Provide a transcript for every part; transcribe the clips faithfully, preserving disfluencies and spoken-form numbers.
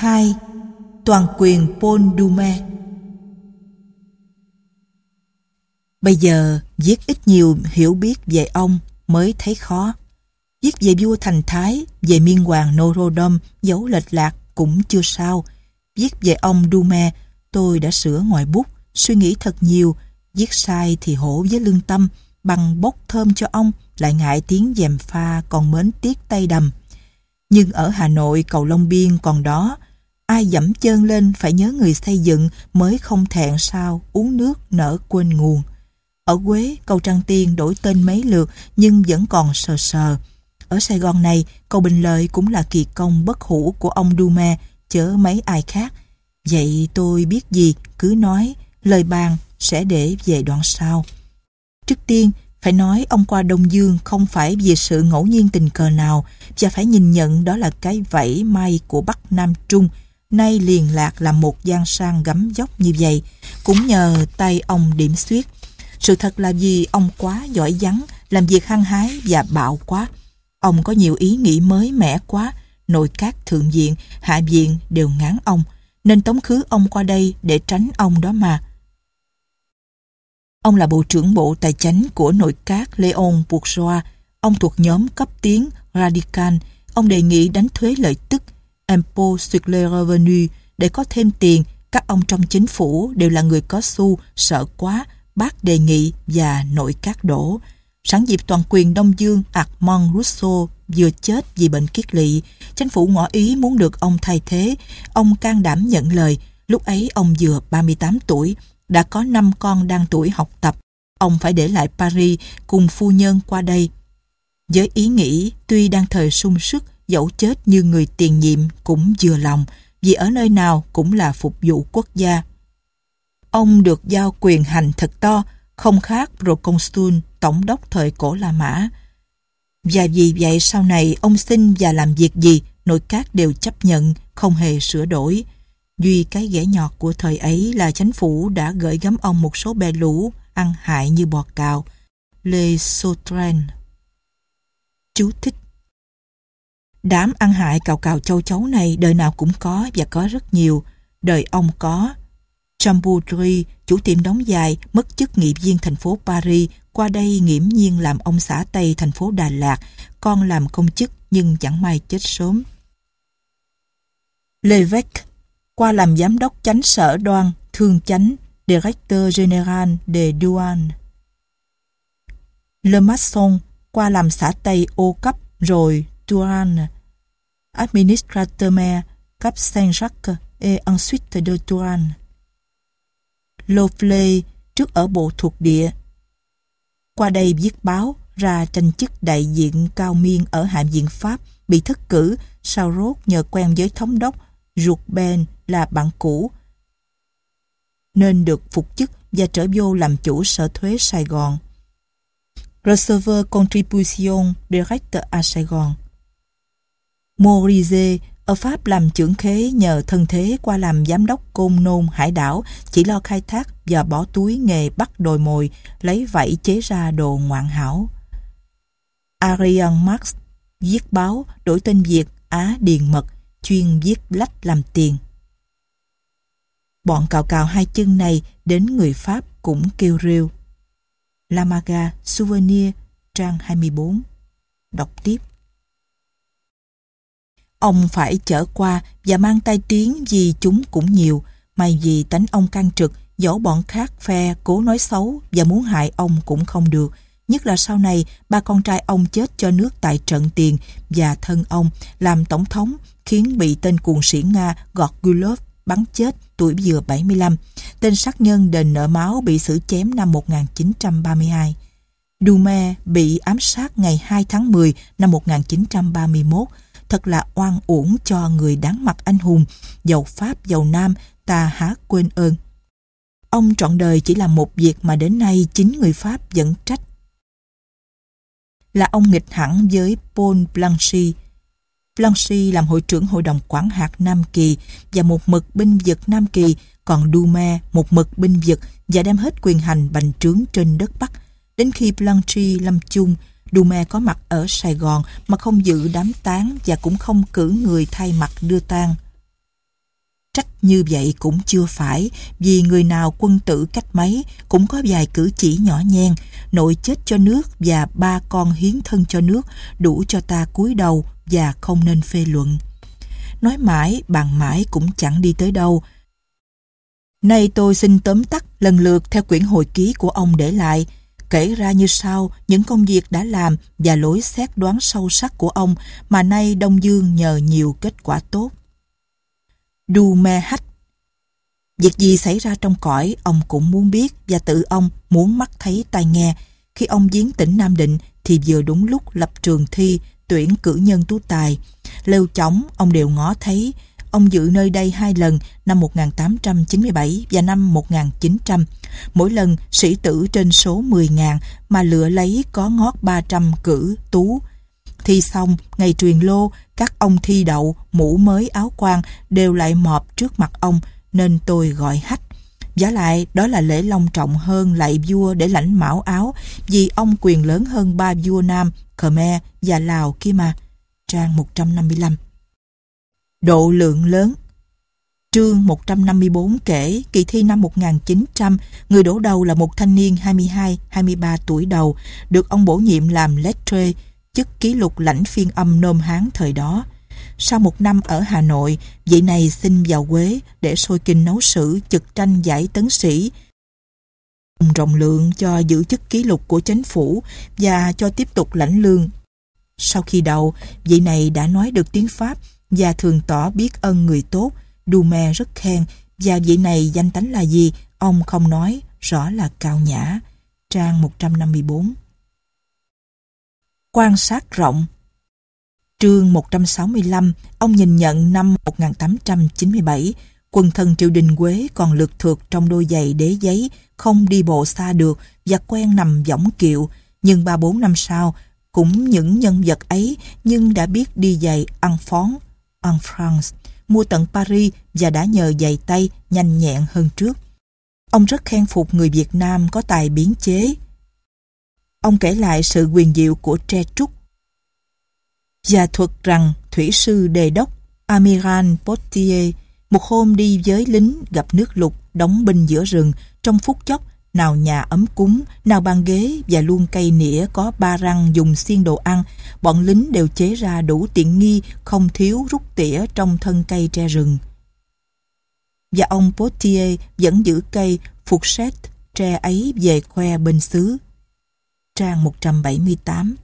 hai. Toàn quyền Paul Doumer. Bây giờ viết ít nhiều hiểu biết về ông mới thấy khó. Viết về vua Thành Thái, về miên hoàng Norodom dấu lệch lạc cũng chưa sao. Viết về ông Doumer, tôi đã sửa ngòi bút, suy nghĩ thật nhiều. Viết sai thì hổ với lương tâm, bằng bốc thơm cho ông, lại ngại tiếng gièm pha còn mến tiếc tay đầm. Nhưng ở Hà Nội cầu Long Biên còn đó, ai dẫm chân lên phải nhớ người xây dựng mới không thẹn sao uống nước nở quên nguồn. Ở Quế, cầu Trăng Tiên đổi tên mấy lượt nhưng vẫn còn sờ sờ. Ở Sài Gòn này, cầu Bình Lợi cũng là kỳ công bất hủ của ông Doumer, chớ mấy ai khác. Vậy tôi biết gì, cứ nói, lời bàn sẽ để về đoạn sau. Trước tiên, phải nói ông qua Đông Dương không phải vì sự ngẫu nhiên tình cờ nào, và phải nhìn nhận đó là cái vẫy may của Bắc Nam Trung, nay liền lạc là một giang sang gấm dốc như vậy, cũng nhờ tay ông điểm xuyết. Sự thật là vì ông quá giỏi vắng, làm việc hăng hái và bạo quá. Ông có nhiều ý nghĩ mới mẻ quá, nội các thượng viện, hạ viện đều ngán ông, nên tống khứ ông qua đây để tránh ông đó mà. Ông là Bộ trưởng Bộ Tài chánh của nội các Léon Bourgeois. Ông thuộc nhóm cấp tiến Radical. Ông đề nghị đánh thuế lợi tức Impôt sur les revenus để có thêm tiền. Các ông trong chính phủ đều là người có xu, sợ quá, bác đề nghị và nội các đổ. Sẵn dịp toàn quyền Đông Dương, Armand Rousseau vừa chết vì bệnh kiết lỵ, chính phủ ngỏ ý muốn được ông thay thế. Ông can đảm nhận lời. Lúc ấy ông vừa ba mươi tám tuổi, đã có năm con đang tuổi học tập. Ông phải để lại Paris cùng phu nhân qua đây. Với ý nghĩ tuy đang thời sung sức, dẫu chết như người tiền nhiệm cũng vừa lòng, vì ở nơi nào cũng là phục vụ quốc gia. Ông được giao quyền hành thật to, không khác Proconsul, tổng đốc thời cổ La Mã. Và vì vậy sau này ông xin và làm việc gì, nội các đều chấp nhận, không hề sửa đổi. Duy cái ghẻ nhọt của thời ấy là chính phủ đã gửi gắm ông một số bè lũ ăn hại như bò cào, les sauterelles. Chú thích: đám ăn hại cào cào châu chấu này đời nào cũng có và có rất nhiều. Đời ông có. Chamboudry, chủ tiệm đóng giày, mất chức nghị viên thành phố Paris, qua đây nghiễm nhiên làm ông xã Tây thành phố Đà Lạt, con làm công chức nhưng chẳng may chết sớm. L'évêque, qua làm giám đốc chánh sở đoan, thương chánh, directeur général des douanes. Le Maçon, qua làm xã Tây ô cấp rồi Touraine, administrateur maire cấp Saint-Jacques et ensuite de Touraine. Lofley, trước ở bộ thuộc địa, qua đây viết báo, ra tranh chức đại diện cao miên ở Hạ viện Pháp, bị thất cử, sau rốt nhờ quen với thống đốc Jourdben là bạn cũ, nên được phục chức và trở vô làm chủ sở thuế Sài Gòn. Receveur contribution direct à Sài Gòn. Morizet ở Pháp làm trưởng khế, nhờ thân thế qua làm giám đốc Côn Nôn hải đảo, chỉ lo khai thác và bỏ túi nghề bắt đồi mồi, lấy vảy chế ra đồ ngoạn hảo. Arian Marx viết báo, đổi tên Việt Á Điền Mật, chuyên viết lách làm tiền. Bọn cào cào hai chân này đến người Pháp cũng kêu rêu. Lamaga, Souvenir, trang hai mươi bốn. Đọc tiếp. Ông phải chở qua và mang tai tiếng vì chúng cũng nhiều, may vì tánh ông căng trực, dẫu bọn khác phe cố nói xấu và muốn hại ông cũng không được. Nhất là sau này, ba con trai ông chết cho nước tại trận tiền và thân ông làm tổng thống, khiến bị tên cuồng sĩ Nga Gorgulov bắn chết tuổi vừa bảy mươi lăm. Tên sát nhân đền nợ máu bị xử chém năm một nghìn chín trăm ba mươi hai. Doumer bị ám sát ngày hai tháng mười năm một nghìn chín trăm ba mươi mốt. Thật là oan uổng cho người đáng mặt anh hùng, dầu Pháp dầu Nam, ta há quên ơn. Ông trọn đời chỉ làm một việc mà đến nay chính người Pháp vẫn trách. Là ông nghịch hẳn với Paul Blanchy. Blanchy làm hội trưởng hội đồng quản hạt Nam Kỳ và một mực binh vực Nam Kỳ, còn Doumer một mực binh vực và đem hết quyền hành bành trướng trên đất Bắc. Đến khi Blanchy lâm chung, Doumer có mặt ở Sài Gòn mà không dự đám táng và cũng không cử người thay mặt đưa tang. Trách như vậy cũng chưa phải, vì người nào quân tử cách mấy cũng có vài cử chỉ nhỏ nhen, nội chết cho nước và ba con hiến thân cho nước, đủ cho ta cúi đầu và không nên phê luận. Nói mãi, bàn mãi cũng chẳng đi tới đâu. Nay tôi xin tóm tắt lần lượt theo quyển hồi ký của ông để lại, kể ra như sau những công việc đã làm và lối xét đoán sâu sắc của ông mà nay Đông Dương nhờ nhiều kết quả tốt. Du Me Hách. Việc gì xảy ra trong cõi ông cũng muốn biết, và tự ông muốn mắt thấy tai nghe. Khi ông viếng tỉnh Nam Định thì vừa đúng lúc lập trường thi tuyển cử nhân tú tài. Lêu chóng ông đều ngó thấy. Ông dự nơi đây hai lần, năm một nghìn tám trăm chín mươi bảy và năm một nghìn chín trăm. Mỗi lần sĩ tử trên số mười nghìn mà lựa lấy có ngót ba trăm cử tú. Thi xong, ngày truyền lô, các ông thi đậu, mũ mới áo quan đều lại mọp trước mặt ông, nên tôi gọi Hách. Vả lại, đó là lễ long trọng hơn lạy vua để lãnh mão áo, vì ông quyền lớn hơn ba vua Nam, Khmer và Lào kia mà. Trang một trăm năm mươi lăm. Độ lượng lớn. Chương một trăm năm mươi bốn kể, kỳ thi năm một nghìn chín trăm, người đổ đầu là một thanh niên hai mươi hai hai mươi ba tuổi đầu, được ông bổ nhiệm làm lettre, chức ký lục lãnh phiên âm Nôm Hán thời đó. Sau một năm ở Hà Nội, vị này xin vào Quế để sôi kinh nấu sử, trực tranh giải tấn sĩ, rộng lượng cho giữ chức ký lục của chính phủ và cho tiếp tục lãnh lương. Sau khi đậu, vị này đã nói được tiếng Pháp và thường tỏ biết ơn người tốt. Du Me rất khen, và vị này danh tánh là gì ông không nói, rõ là cao nhã. Trang một trăm năm mươi bốn. Quan sát rộng. Chương một trăm sáu mươi lăm, ông nhìn nhận năm một nghìn tám trăm chín mươi bảy, quần thần triều đình Quế còn lượt thượt trong đôi giày đế giấy, không đi bộ xa được và quen nằm võng kiệu, nhưng ba bốn năm sau, cũng những nhân vật ấy nhưng đã biết đi giày en phóng, en France, mua tận Paris và đã nhờ giày tay nhanh nhẹn hơn trước. Ông rất khen phục người Việt Nam có tài biến chế. Ông kể lại sự quyền diệu của tre trúc và thuật rằng thủy sư đề đốc Amiral Potier một hôm đi với lính gặp nước lụt đóng binh giữa rừng, trong phút chốc nào nhà ấm cúng, nào bàn ghế và luôn cây nĩa có ba răng dùng xiên đồ ăn, bọn lính đều chế ra đủ tiện nghi, không thiếu rút tỉa trong thân cây tre rừng. Và ông Potier vẫn giữ cây Fourchette tre ấy về khoe bên xứ. Trang một trăm bảy mươi tám.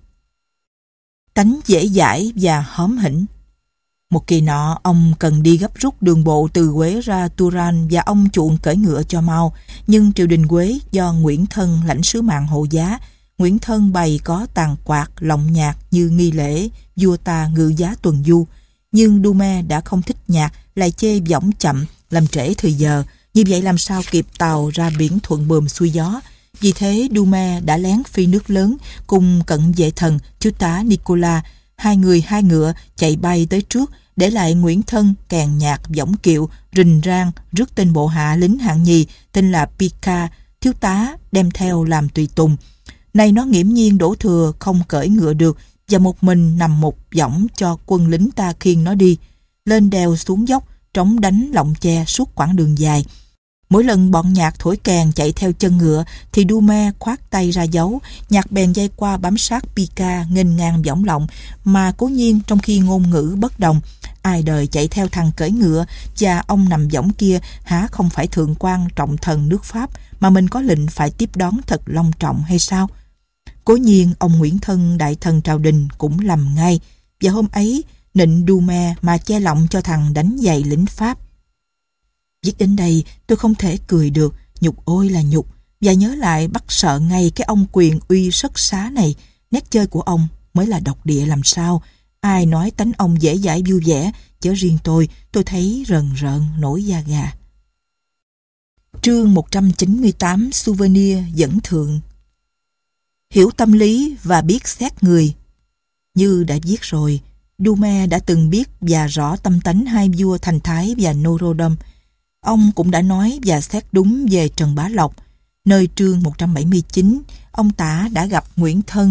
Tánh dễ dãi và hóm hỉnh. Một kỳ nọ, ông cần đi gấp rút đường bộ từ Quế ra Turan và ông chuộng cưỡi ngựa cho mau. Nhưng triều đình Quế do Nguyễn Thân lãnh sứ mạng hộ giá. Nguyễn Thân bày có tàn quạt, lọng nhạc như nghi lễ, vua ta ngự giá tuần du. Nhưng Du Me đã không thích nhạc, lại chê võng chậm, làm trễ thời giờ. Như vậy làm sao kịp tàu ra biển thuận buồm xuôi gió. Vì thế Du Me đã lén phi nước lớn cùng cận vệ thần thiếu tá Nicola, hai người hai ngựa chạy bay tới trước, để lại Nguyễn Thân kèn nhạc võng kiệu rình rang rước tên bộ hạ lính hạng nhì tên là Pica, thiếu tá đem theo làm tùy tùng. Nay nó nghiễm nhiên đổ thừa không cởi ngựa được và một mình nằm một võng cho quân lính ta khiêng nó đi lên đèo xuống dốc, trống đánh lọng che suốt quãng đường dài. Mỗi lần bọn nhạc thổi kèn chạy theo chân ngựa thì Du Me khoát tay ra dấu, nhạc bèn dây qua bám sát Pica nghênh ngang võng lọng, mà cố nhiên trong khi ngôn ngữ bất đồng, ai đời chạy theo thằng cưỡi ngựa và ông nằm võng kia há không phải thượng quan trọng thần nước Pháp mà mình có lệnh phải tiếp đón thật long trọng hay sao? Cố nhiên ông Nguyễn Thân đại thần triều đình cũng lầm ngay, và hôm ấy nịnh Du Me mà che lọng cho thằng đánh giày lính Pháp. Viết đến đây tôi không thể cười được, nhục ôi là nhục, và nhớ lại bắt sợ ngay cái ông quyền uy sất xá này. Nét chơi của ông mới là độc địa làm sao. Ai nói tánh ông dễ dãi vui vẻ, chớ riêng tôi, tôi thấy rần rợn nổi da gà. Chương một trăm chín mươi tám, Souvenir dẫn thượng. Hiểu tâm lý và biết xét người. Như đã viết rồi, Du Me đã từng biết và rõ tâm tánh hai vua Thành Thái và Norodom. Ông cũng đã nói và xét đúng về Trần Bá Lộc. Nơi chương một trăm bảy mươi chín, ông Tả đã gặp Nguyễn Thân,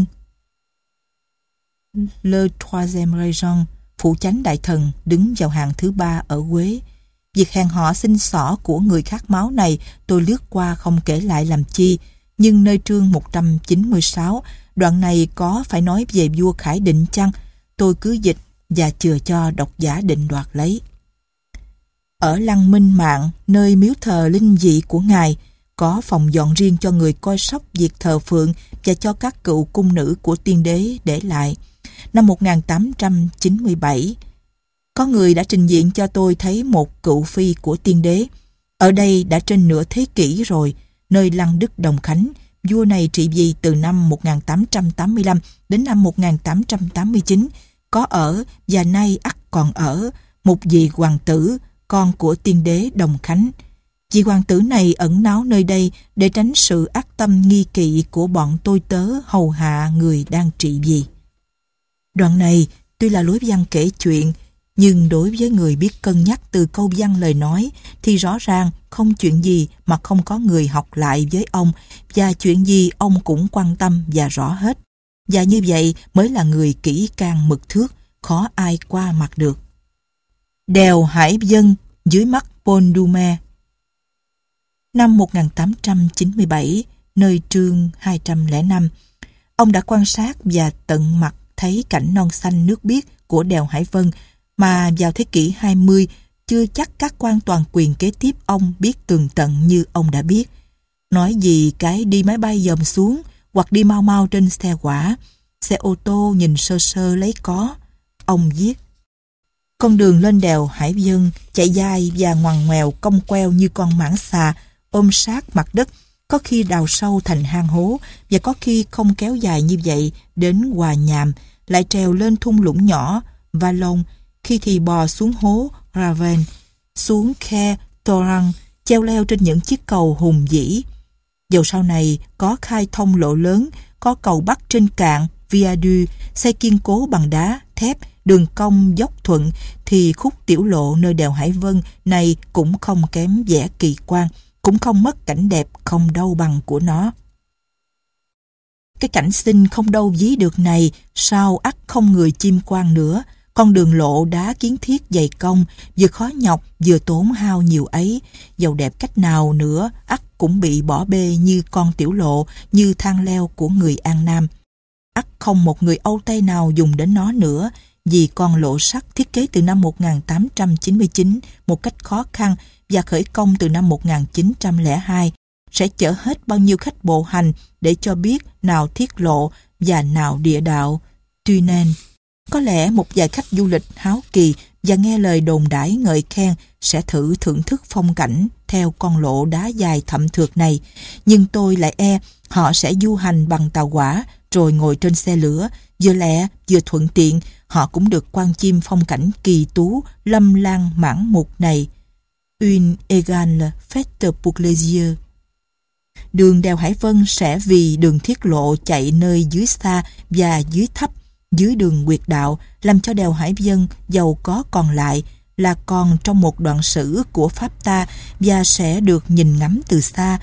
Le Troisième Régent, phụ chánh đại thần đứng vào hàng thứ ba ở Quế. Việc hèn họ xin xỏ của người khát máu này tôi lướt qua không kể lại làm chi, nhưng nơi chương một trăm chín mươi sáu, đoạn này có phải nói về vua Khải Định chăng? Tôi cứ dịch và chừa cho độc giả định đoạt lấy. Ở Lăng Minh Mạng, nơi miếu thờ linh dị của ngài, có phòng dọn riêng cho người coi sóc việc thờ phượng và cho các cựu cung nữ của tiên đế để lại. Năm một nghìn tám trăm chín mươi bảy, có người đã trình diện cho tôi thấy một cựu phi của tiên đế. Ở đây đã trên nửa thế kỷ rồi, nơi Lăng Đức Đồng Khánh, vua này trị vì từ năm một nghìn tám trăm tám mươi lăm đến năm một nghìn tám trăm tám mươi chín, có ở và nay ắt còn ở một vị hoàng tử, con của tiên đế Đồng Khánh. Vị hoàng tử này ẩn náu nơi đây để tránh sự ác tâm nghi kỵ của bọn tôi tớ hầu hạ người đang trị vì. Đoạn này tuy là lối văn kể chuyện, nhưng đối với người biết cân nhắc từ câu văn lời nói thì rõ ràng không chuyện gì mà không có người học lại với ông, và chuyện gì ông cũng quan tâm và rõ hết. Và như vậy mới là người kỹ càng mực thước, khó ai qua mặt được. Đèo Hải Vân dưới mắt Paul Doumer. Năm một nghìn tám trăm chín mươi bảy, nơi chương hai trăm lẻ năm, ông đã quan sát và tận mặt thấy cảnh non xanh nước biếc của đèo Hải Vân mà vào thế kỷ hai mươi chưa chắc các quan toàn quyền kế tiếp ông biết tường tận như ông đã biết. Nói gì cái đi máy bay dòm xuống hoặc đi mau mau trên xe hỏa, xe ô tô nhìn sơ sơ lấy có. Ông viết: con đường lên đèo Hải Vân chạy dài và ngoằn ngoèo cong queo như con mãng xà ôm sát mặt đất, có khi đào sâu thành hang hố và có khi không kéo dài như vậy đến Hòa Nhàm, lại trèo lên thung lũng nhỏ Valon, khi thì bò xuống hố Raven, xuống khe Torrent, treo leo trên những chiếc cầu hùng vĩ. Dầu sau này có khai thông lộ lớn, có cầu bắc trên cạn Viaduc xây kiên cố bằng đá, thép, đường cong dốc thuận, thì khúc tiểu lộ nơi đèo Hải Vân này cũng không kém vẻ kỳ quan, cũng không mất cảnh đẹp không đâu bằng của nó. Cái cảnh xinh không đâu ví được này, sao ắt không người chiêm quan nữa. Con đường lộ đá kiến thiết dày công, vừa khó nhọc vừa tốn hao nhiều ấy, dầu đẹp cách nào nữa ắt cũng bị bỏ bê như con tiểu lộ, như thang leo của người An Nam. Ắt không một người Âu Tây nào dùng đến nó nữa, vì con lộ sắt thiết kế từ năm một nghìn tám trăm chín mươi chín một cách khó khăn và khởi công từ năm một nghìn chín trăm lẻ hai sẽ chở hết bao nhiêu khách bộ hành để cho biết nào thiết lộ và nào địa đạo. Tuy nên, có lẽ một vài khách du lịch háo kỳ và nghe lời đồn đãi ngợi khen sẽ thử thưởng thức phong cảnh theo con lộ đá dài thậm thượt này, nhưng tôi lại e họ sẽ du hành bằng tàu hỏa rồi ngồi trên xe lửa, vừa lẹ vừa thuận tiện, họ cũng được quan chiêm phong cảnh kỳ tú lâm lan mãn mục này. Une égale faite pour les yeux. Đường đèo Hải Vân sẽ vì đường thiết lộ chạy nơi dưới xa và dưới thấp, dưới đường quyệt đạo, làm cho đèo Hải Vân dầu có còn lại là còn trong một đoạn sử của Pháp ta và sẽ được nhìn ngắm từ xa,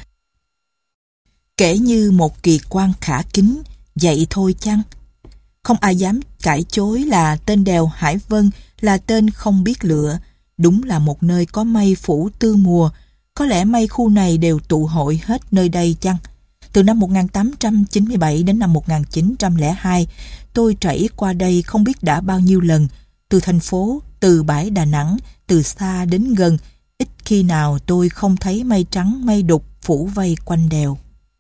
kể như một kỳ quan khả kính. Vậy thôi chăng? Không ai dám cãi chối là tên đèo Hải Vân là tên không biết lựa. Đúng là một nơi có mây phủ tư mùa. Có lẽ mây khu này đều tụ hội hết nơi đây chăng? Từ năm một nghìn tám trăm chín mươi bảy đến năm một nghìn chín trăm lẻ hai, tôi trải qua đây không biết đã bao nhiêu lần. Từ thành phố, từ bãi Đà Nẵng, từ xa đến gần, ít khi nào tôi không thấy mây trắng mây đục phủ vây quanh đèo.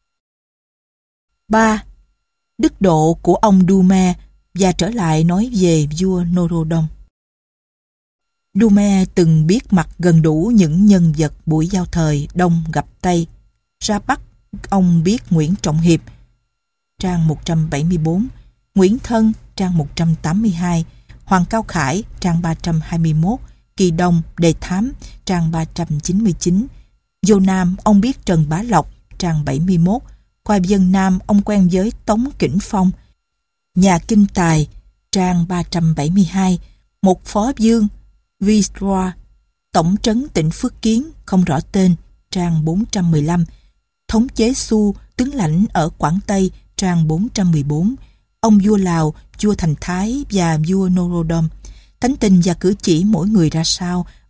ba. Đức độ của ông Doumer, và trở lại nói về vua Norodom. Doumer từng biết mặt gần đủ những nhân vật buổi giao thời Đông gặp Tây. Ra Bắc, ông biết Nguyễn Trọng Hiệp, trang một trăm bảy mươi tư, Nguyễn Thân, trang một trăm tám mươi hai, Hoàng Cao Khải, trang ba trăm hai mươi mốt, Kỳ Đông, Đề Thám, trang ba trăm chín mươi chín. Vô Nam, ông biết Trần Bá Lộc, trang bảy mươi mốt. Qua dân Nam, ông quen với Tống Kỉnh Phong. Nhà Kinh Tài, trang ba trăm bảy mươi hai. Một Phó Dương, Viceroy, Tổng trấn tỉnh Phước Kiến, không rõ tên, trang bốn trăm mười lăm. Thống chế Xu, tướng lãnh ở Quảng Tây, trang bốn trăm mười bốn. Ông vua Lào, vua Thành Thái và vua Norodom. Tánh tình và cử chỉ mỗi người ra sao,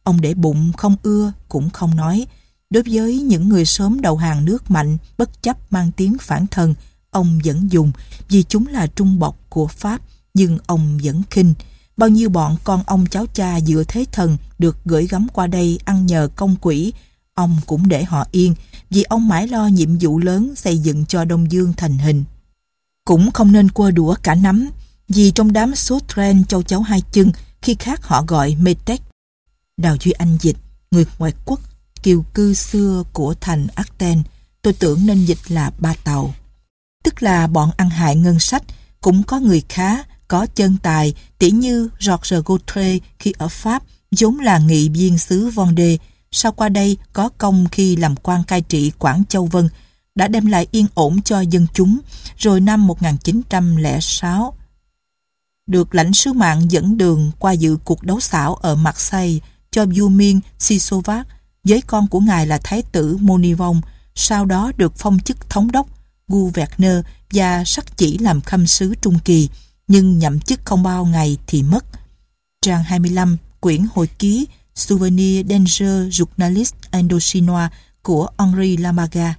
Ông để bụng không ưa cũng không nói. Đối với những người sớm đầu hàng nước mạnh, bất chấp mang tiếng phản thần, ông vẫn dùng, vì chúng là trung bộc của Pháp, nhưng ông vẫn khinh. Bao nhiêu bọn con ông cháu cha dựa thế thần được gửi gắm qua đây ăn nhờ công quỹ, ông cũng để họ yên, vì ông mãi lo nhiệm vụ lớn xây dựng cho Đông Dương thành hình. Cũng không nên quơ đũa cả nắm, vì trong đám số tren châu cháu hai chân, khi khác họ gọi Metec. Đào Duy Anh dịch, người ngoại quốc, kiều cư xưa của thành Athens, tôi tưởng nên dịch là ba tàu. Tức là bọn ăn hại ngân sách, cũng có người khá, có chân tài, tỉ như Georges Gautret khi ở Pháp, vốn là nghị viên xứ Vendée, sau qua đây có công khi làm quan cai trị Quảng Châu Vân, đã đem lại yên ổn cho dân chúng, rồi năm một nghìn chín trăm lẻ sáu được lãnh sứ mạng dẫn đường qua dự cuộc đấu xảo ở Marseille cho vua Miên Sisovac với con của ngài là Thái tử Monivong, sau đó được phong chức thống đốc Gouverneur và sắc chỉ làm khâm sứ trung kỳ, nhưng nhậm chức không bao ngày thì mất. Trang hai mươi lăm, quyển hồi ký Souvenir d'un journaliste Indochinois của Henri Lamaga.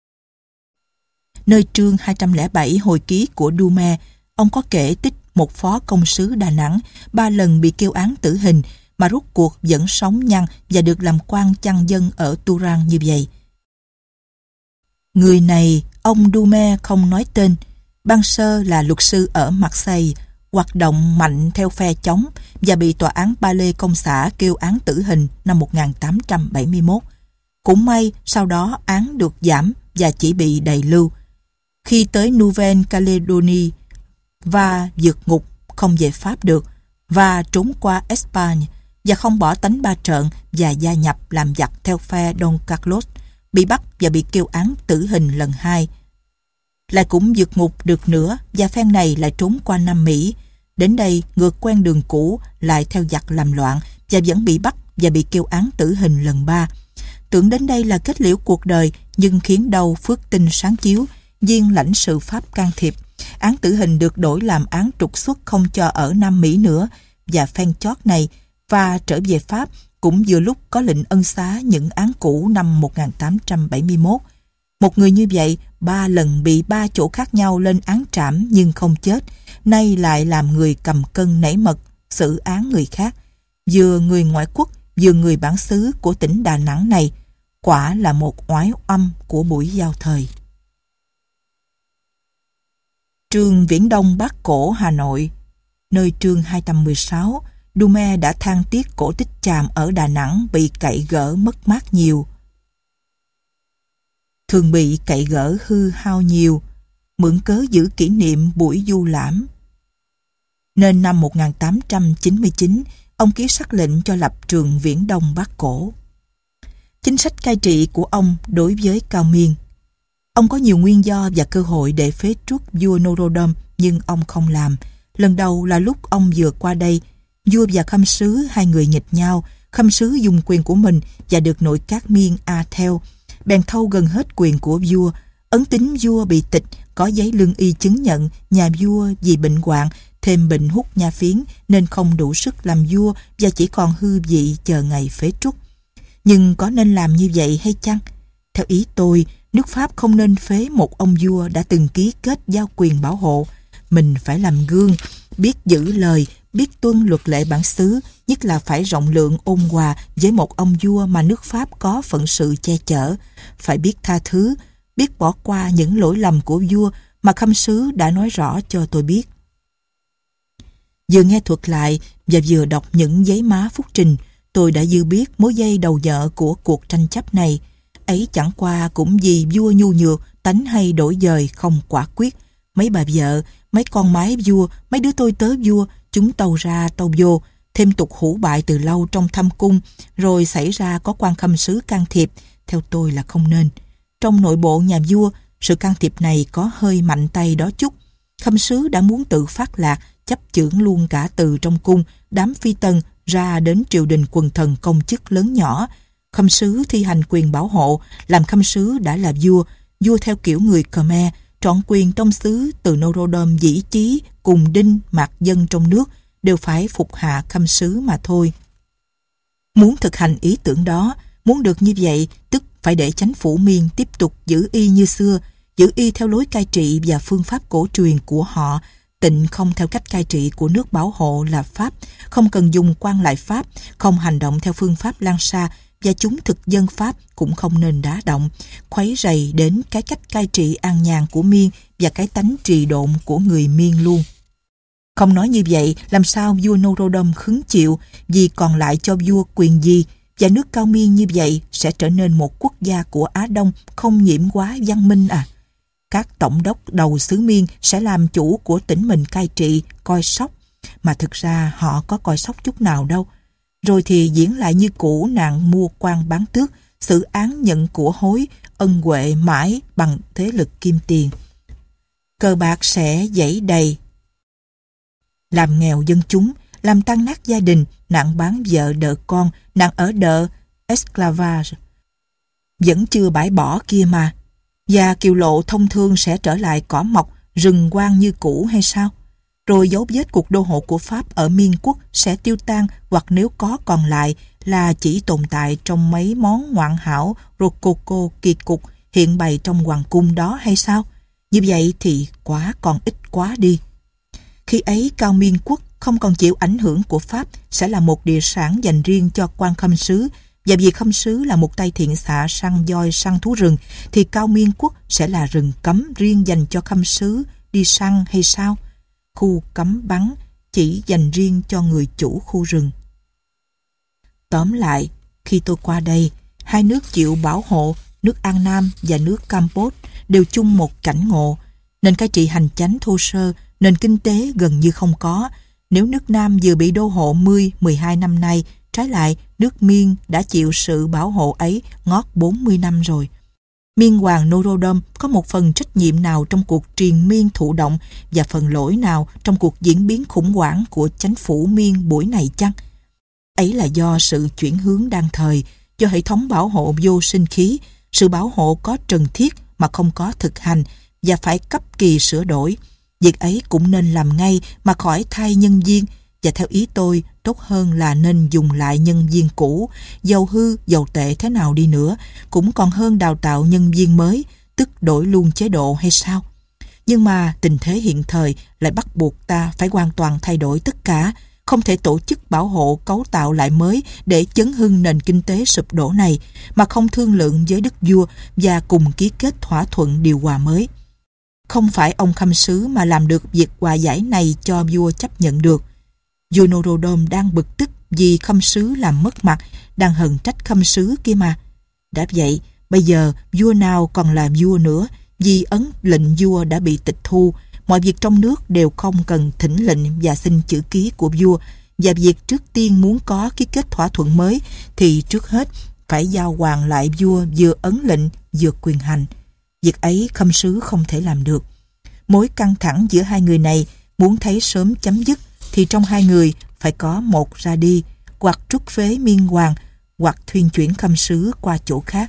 Nơi chương hai trăm lẻ bảy hồi ký của Dume, ông có kể tích một phó công sứ Đà Nẵng ba lần bị kêu án tử hình mà rốt cuộc vẫn sống nhăn và được làm quan chăn dân ở Turan như vậy. Người này, ông Dume không nói tên, ban sơ là luật sư ở Marseille, hoạt động mạnh theo phe chống và bị tòa án Palais công xã kêu án tử hình năm một nghìn tám trăm bảy mươi mốt. Cũng may sau đó án được giảm và chỉ bị đày lưu. Khi tới Nouvelle Calédonie và vượt ngục không về Pháp được và trốn qua Espagne và không bỏ tánh ba trợn và gia nhập làm giặc theo phe Don Carlos, bị bắt và bị kêu án tử hình lần hai. Lại cũng vượt ngục được nữa và phen này lại trốn qua Nam Mỹ. Đến đây ngược quen đường cũ lại theo giặc làm loạn và vẫn bị bắt và bị kêu án tử hình lần ba. Tưởng đến đây là kết liễu cuộc đời, nhưng khiến đâu phước tinh sáng chiếu, viên lãnh sự Pháp can thiệp. Án tử hình được đổi làm án trục xuất không cho ở Nam Mỹ nữa, và phen chót này và trở về Pháp cũng vừa lúc có lệnh ân xá những án cũ năm một nghìn tám trăm bảy mươi mốt. Một người như vậy ba lần bị ba chỗ khác nhau lên án trảm nhưng không chết, nay lại làm người cầm cân nảy mật xử án người khác, vừa người ngoại quốc vừa người bản xứ của tỉnh Đà Nẵng này. Quả là một oái âm của buổi giao thời. Trường Viễn Đông Bắc Cổ Hà Nội, nơi chương hai trăm mười sáu, Dume đã than tiếc cổ tích Chàm ở Đà Nẵng bị cậy gỡ mất mát nhiều. Thường bị cậy gỡ hư hao nhiều, mượn cớ giữ kỷ niệm buổi du lãm. Nên năm một nghìn tám trăm chín mươi chín, ông ký sắc lệnh cho lập trường Viễn Đông Bắc Cổ. Chính sách cai trị của ông đối với Cao Miên. Ông có nhiều nguyên do và cơ hội để phế truất vua Norodom, nhưng ông không làm. Lần đầu là lúc ông vừa qua đây, vua và khâm sứ hai người nghịch nhau, khâm sứ dùng quyền của mình và được nội các Miên a theo, bèn thâu gần hết quyền của vua. Ấn tín vua bị tịch, có giấy lương y chứng nhận nhà vua vì bệnh hoạn, thêm bệnh hút nha phiến nên không đủ sức làm vua và chỉ còn hư vị chờ ngày phế truất. Nhưng có nên làm như vậy hay chăng? Theo ý tôi, nước Pháp không nên phế một ông vua đã từng ký kết giao quyền bảo hộ. Mình phải làm gương, biết giữ lời, biết tuân luật lệ bản xứ, nhất là phải rộng lượng ôn hòa với một ông vua mà nước Pháp có phận sự che chở. Phải biết tha thứ, biết bỏ qua những lỗi lầm của vua mà khâm sứ đã nói rõ cho tôi biết. Vừa nghe thuật lại và vừa đọc những giấy má phúc trình, tôi đã dư biết mối dây đầu nhợ của cuộc tranh chấp này. Ấy chẳng qua cũng vì vua nhu nhược, tánh hay đổi dời không quả quyết. Mấy bà vợ, mấy con mái vua, mấy đứa tôi tớ vua, chúng tâu ra tâu vô, thêm tục hủ bại từ lâu trong thâm cung, rồi xảy ra có quan khâm sứ can thiệp, theo tôi là không nên. Trong nội bộ nhà vua, sự can thiệp này có hơi mạnh tay đó chút. Khâm sứ đã muốn tự phát lạc, chấp chưởng luôn cả từ trong cung, đám phi tần ra đến triều đình quần thần công chức lớn nhỏ. Khâm sứ thi hành quyền bảo hộ, làm khâm sứ đã là vua, vua theo kiểu người Khmer, trọn quyền trong xứ từ Norodom dĩ chí cùng đinh mạc dân trong nước đều phải phục hạ khâm sứ mà thôi. Muốn thực hành ý tưởng đó, muốn được như vậy, tức phải để chánh phủ Miên tiếp tục giữ y như xưa, giữ y theo lối cai trị và phương pháp cổ truyền của họ, tịnh không theo cách cai trị của nước bảo hộ là Pháp, không cần dùng quan lại Pháp, không hành động theo phương pháp Lan Sa, và chúng thực dân Pháp cũng không nên đá động, khuấy rầy đến cái cách cai trị an nhàn của Miên và cái tánh trì độn của người Miên luôn. Không nói như vậy, làm sao vua Norodom khứng chịu, vì còn lại cho vua quyền gì, và nước Cao Miên như vậy sẽ trở nên một quốc gia của Á Đông không nhiễm quá văn minh à? Các tổng đốc đầu xứ Miên sẽ làm chủ của tỉnh mình cai trị, coi sóc, mà thực ra họ có coi sóc chút nào đâu. Rồi thì diễn lại như cũ nạn mua quan bán tước, xử án nhận của hối, ân huệ mãi bằng thế lực kim tiền. Cờ bạc sẽ dãy đầy, làm nghèo dân chúng, làm tan nát gia đình, nạn bán vợ đợ con, nạn ở đợ, esclavage. Vẫn chưa bãi bỏ kia mà. Và kiều lộ thông thương sẽ trở lại cỏ mọc, rừng quang như cũ hay sao? Rồi dấu vết cuộc đô hộ của Pháp ở Miên quốc sẽ tiêu tan, hoặc nếu có còn lại là chỉ tồn tại trong mấy món ngoạn hảo rococo kỳ cục hiện bày trong hoàng cung đó hay sao? Như vậy thì quá còn ít quá đi. Khi ấy Cao Miên quốc không còn chịu ảnh hưởng của Pháp, sẽ là một địa sản dành riêng cho quan khâm sứ, và vì khâm sứ là một tay thiện xạ săn voi săn thú rừng, thì Cao Miên quốc sẽ là rừng cấm riêng dành cho khâm sứ đi săn hay sao? Khu cấm bắn chỉ dành riêng cho người chủ khu rừng. Tóm lại, khi tôi qua đây, hai nước chịu bảo hộ, nước An Nam và nước Campuchia đều chung một cảnh ngộ. Nền cai trị hành chánh thô sơ, nền kinh tế gần như không có. Nếu nước Nam vừa bị đô hộ mười mười hai năm nay, trái lại nước Miên đã chịu sự bảo hộ ấy ngót bốn mươi năm rồi. Miên hoàng Norodom có một phần trách nhiệm nào trong cuộc triền miên thụ động và phần lỗi nào trong cuộc diễn biến khủng hoảng của chánh phủ Miên buổi này chăng? Ấy là do sự chuyển hướng đang thời, do hệ thống bảo hộ vô sinh khí, sự bảo hộ có trần thiết mà không có thực hành và phải cấp kỳ sửa đổi. Việc ấy cũng nên làm ngay mà khỏi thay nhân viên, và theo ý tôi, tốt hơn là nên dùng lại nhân viên cũ, dầu hư, dầu tệ thế nào đi nữa, cũng còn hơn đào tạo nhân viên mới, tức đổi luôn chế độ hay sao? Nhưng mà tình thế hiện thời lại bắt buộc ta phải hoàn toàn thay đổi tất cả, không thể tổ chức bảo hộ cấu tạo lại mới để chấn hưng nền kinh tế sụp đổ này, mà không thương lượng với đức vua và cùng ký kết thỏa thuận điều hòa mới. Không phải ông khâm sứ mà làm được việc hòa giải này cho vua chấp nhận được. Vua Norodom đang bực tức vì khâm sứ làm mất mặt, đang hờn trách khâm sứ kia mà. Đã vậy, bây giờ vua nào còn là vua nữa, vì ấn lệnh vua đã bị tịch thu, mọi việc trong nước đều không cần thỉnh lệnh và xin chữ ký của vua, và việc trước tiên muốn có ký kết thỏa thuận mới thì trước hết phải giao hoàng lại vua vừa ấn lệnh vừa quyền hành. Việc ấy khâm sứ không thể làm được. Mối căng thẳng giữa hai người này muốn thấy sớm chấm dứt thì trong hai người phải có một ra đi, hoặc trút phế Miên hoàng, hoặc thuyên chuyển khâm sứ qua chỗ khác.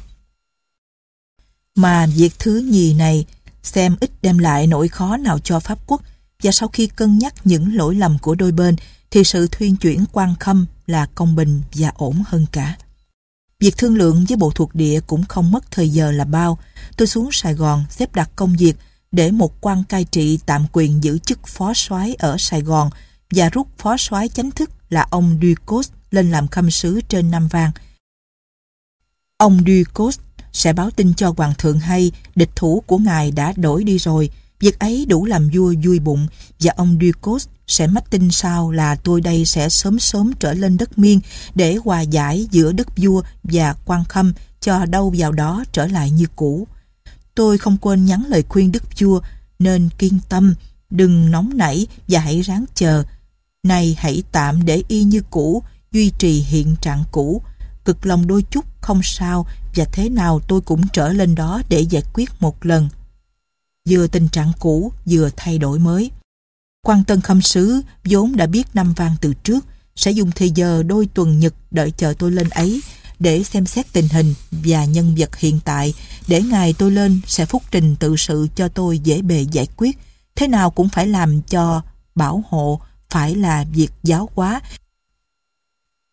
Mà việc thứ nhì này xem ít đem lại nỗi khó nào cho Pháp quốc, và sau khi cân nhắc những lỗi lầm của đôi bên thì sự thuyên chuyển quan khâm là công bình và ổn hơn cả. Việc thương lượng với bộ thuộc địa cũng không mất thời giờ là bao. Tôi xuống Sài Gòn xếp đặt công việc để một quan cai trị tạm quyền giữ chức phó soái ở Sài Gòn và rút phó soái chính thức là ông Ducos lên làm khâm sứ trên Nam Vang. Ông Ducos sẽ báo tin cho hoàng thượng hay địch thủ của ngài đã đổi đi rồi. Việc ấy đủ làm vua vui bụng, và ông Ducos sẽ mách tin sau là tôi đây sẽ sớm sớm trở lên đất Miên để hòa giải giữa đất vua và quan khâm, cho đâu vào đó trở lại như cũ. Tôi không quên nhắn lời khuyên đức vua nên kiên tâm, đừng nóng nảy và hãy ráng chờ. Này hãy tạm để y như cũ, duy trì hiện trạng cũ. Cực lòng đôi chút không sao, và thế nào tôi cũng trở lên đó để giải quyết một lần. Vừa tình trạng cũ, vừa thay đổi mới. Quan tân khâm sứ vốn đã biết Nam Vang từ trước, sẽ dùng thời giờ đôi tuần nhật đợi chờ tôi lên ấy để xem xét tình hình và nhân vật hiện tại, để ngày tôi lên sẽ phúc trình tự sự cho tôi dễ bề giải quyết. Thế nào cũng phải làm cho bảo hộ phải là việc giáo hóa,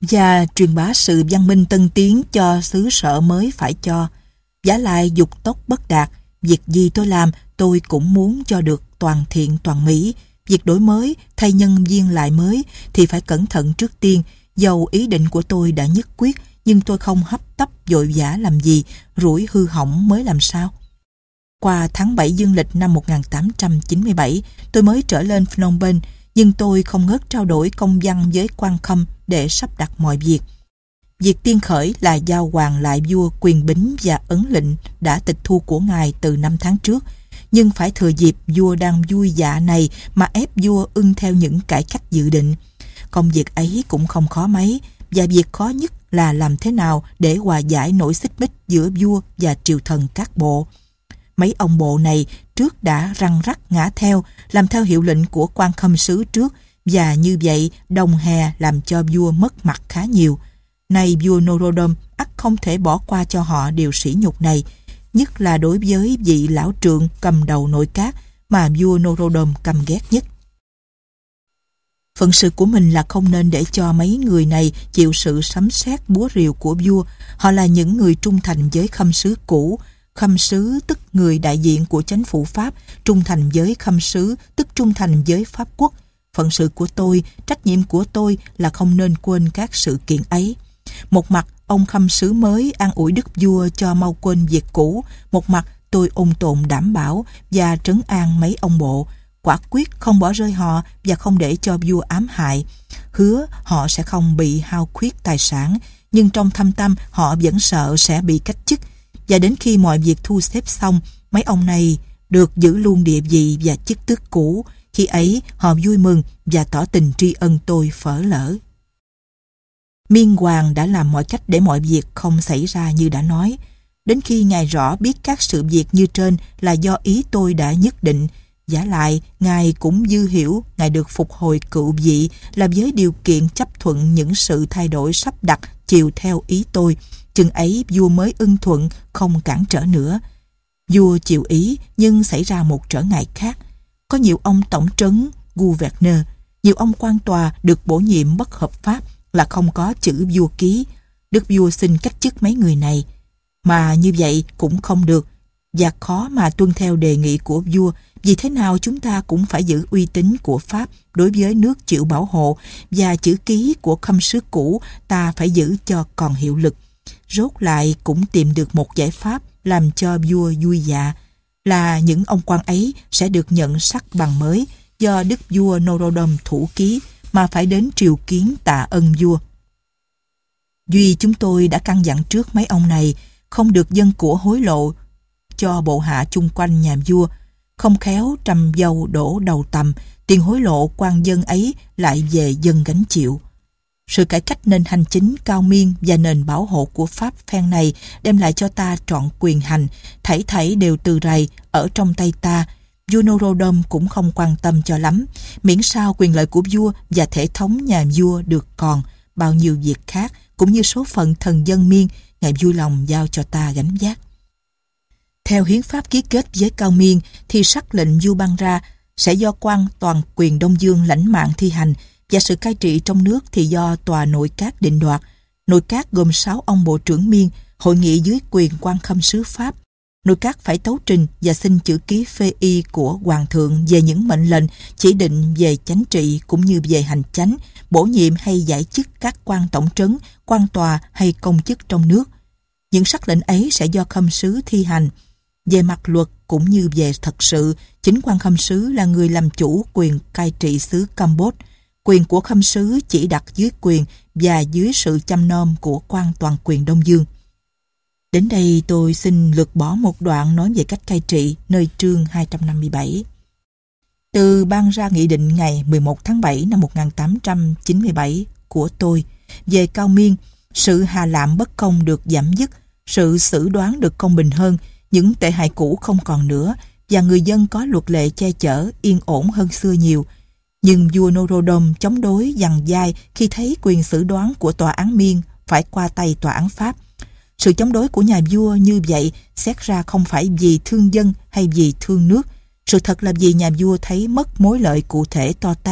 và truyền bá sự văn minh tân tiến cho xứ sở mới phải cho. Vả lại dục tốc bất đạt, việc gì tôi làm tôi cũng muốn cho được toàn thiện toàn mỹ. Việc đổi mới, thay nhân viên lại mới thì phải cẩn thận trước tiên. Dầu ý định của tôi đã nhất quyết, nhưng tôi không hấp tấp vội vã làm gì, rủi hư hỏng mới làm sao. Qua tháng bảy dương lịch năm một nghìn tám trăm chín mươi bảy, tôi mới trở lên Phnom Penh, nhưng tôi không ngớt trao đổi công văn với quan khâm để sắp đặt mọi việc. Việc tiên khởi là giao hoàng lại vua quyền bính và ấn lệnh đã tịch thu của ngài từ năm tháng trước, nhưng phải thừa dịp vua đang vui dạ này mà ép vua ưng theo những cải cách dự định. Công việc ấy cũng không khó mấy, và việc khó nhất là làm thế nào để hòa giải nỗi xích mích giữa vua và triều thần các bộ. Mấy ông bộ này trước đã răng rắc ngã theo, làm theo hiệu lệnh của quan khâm sứ trước, và như vậy đồng hè làm cho vua mất mặt khá nhiều. Nay vua Norodom ắt không thể bỏ qua cho họ điều sỉ nhục này, nhất là đối với vị lão trượng cầm đầu nội các mà vua Norodom căm ghét nhất. Phận sự của mình là không nên để cho mấy người này chịu sự sấm sét búa rìu của vua. Họ là những người trung thành với khâm sứ cũ. Khâm sứ tức người đại diện của chính phủ Pháp, trung thành với khâm sứ tức trung thành với Pháp quốc. Phận sự của tôi, trách nhiệm của tôi là không nên quên các sự kiện ấy. Một mặt, ông khâm sứ mới an ủi đức vua cho mau quên việc cũ. Một mặt, tôi ôn tồn đảm bảo và trấn an mấy ông bộ, quả quyết không bỏ rơi họ và không để cho vua ám hại. Hứa họ sẽ không bị hao khuyết tài sản, nhưng trong thâm tâm họ vẫn sợ sẽ bị cách chức. Và đến khi mọi việc thu xếp xong, mấy ông này được giữ luôn địa vị và chức tước cũ. Khi ấy họ vui mừng và tỏ tình tri ân tôi phở lỡ. Miên Hoàng đã làm mọi cách để mọi việc không xảy ra như đã nói. Đến khi ngài rõ biết các sự việc như trên là do ý tôi đã nhất định, vả lại ngài cũng dư hiểu ngài được phục hồi cựu vị là với điều kiện chấp thuận những sự thay đổi sắp đặt chiều theo ý tôi. Chừng ấy vua mới ưng thuận, không cản trở nữa. Vua chịu ý, nhưng xảy ra một trở ngại khác. Có nhiều ông tổng trấn Gouverneur, nhiều ông quan tòa được bổ nhiệm bất hợp pháp là không có chữ vua ký. Đức vua xin cách chức mấy người này, mà như vậy cũng không được, và khó mà tuân theo đề nghị của vua. Vì thế nào chúng ta cũng phải giữ uy tín của Pháp đối với nước chịu bảo hộ, và chữ ký của khâm sứ cũ ta phải giữ cho còn hiệu lực. Rốt lại cũng tìm được một giải pháp làm cho vua vui dạ, là những ông quan ấy sẽ được nhận sắc bằng mới do đức vua Norodom thủ ký, mà phải đến triều kiến tạ ơn vua. Duy chúng tôi đã căn dặn trước mấy ông này không được dâng của hối lộ cho bộ hạ chung quanh nhà vua, không khéo trầm dầu đổ đầu tầm, tiền hối lộ quan dân ấy lại về dân gánh chịu. Sự cải cách nền hành chính cao miên và nền bảo hộ của Pháp phen này đem lại cho ta trọn quyền hành, thảy thảy đều từ rày ở trong tay ta. Vua Norodom cũng không quan tâm cho lắm, miễn sao quyền lợi của vua và thể thống nhà vua được còn. Bao nhiêu việc khác cũng như số phận thần dân miên, ngài vui lòng giao cho ta gánh vác. Theo hiến pháp ký kết với Cao Miên thì sắc lệnh vua ban ra sẽ do quan toàn quyền Đông Dương lãnh mạng thi hành, và sự cai trị trong nước thì do tòa nội các định đoạt. Nội các gồm sáu ông bộ trưởng miên, hội nghị dưới quyền quan khâm sứ Pháp. Nội các phải tấu trình và xin chữ ký phê y của hoàng thượng về những mệnh lệnh chỉ định về chánh trị cũng như về hành chánh, bổ nhiệm hay giải chức các quan tổng trấn, quan tòa hay công chức trong nước. Những sắc lệnh ấy sẽ do khâm sứ thi hành. Về mặt luật cũng như về thật sự, chính quan khâm sứ là người làm chủ quyền cai trị xứ Campuchia. Quyền của khâm sứ chỉ đặt dưới quyền và dưới sự chăm nom của quan toàn quyền Đông Dương. Đến đây tôi xin lược bỏ một đoạn nói về cách cai trị nơi chương hai trăm năm mươi bảy. Từ ban ra nghị định ngày mười một tháng bảy năm một nghìn tám trăm chín mươi bảy của tôi về Cao Miên, sự hà lạm bất công được giảm dứt, sự xử đoán được công bình hơn, những tệ hại cũ không còn nữa, và người dân có luật lệ che chở, yên ổn hơn xưa nhiều. Nhưng vua Norodom chống đối dằn dai khi thấy quyền xử đoán của tòa án miên phải qua tay tòa án Pháp. Sự chống đối của nhà vua như vậy xét ra không phải vì thương dân hay vì thương nước. Sự thật là vì nhà vua thấy mất mối lợi cụ thể to tát,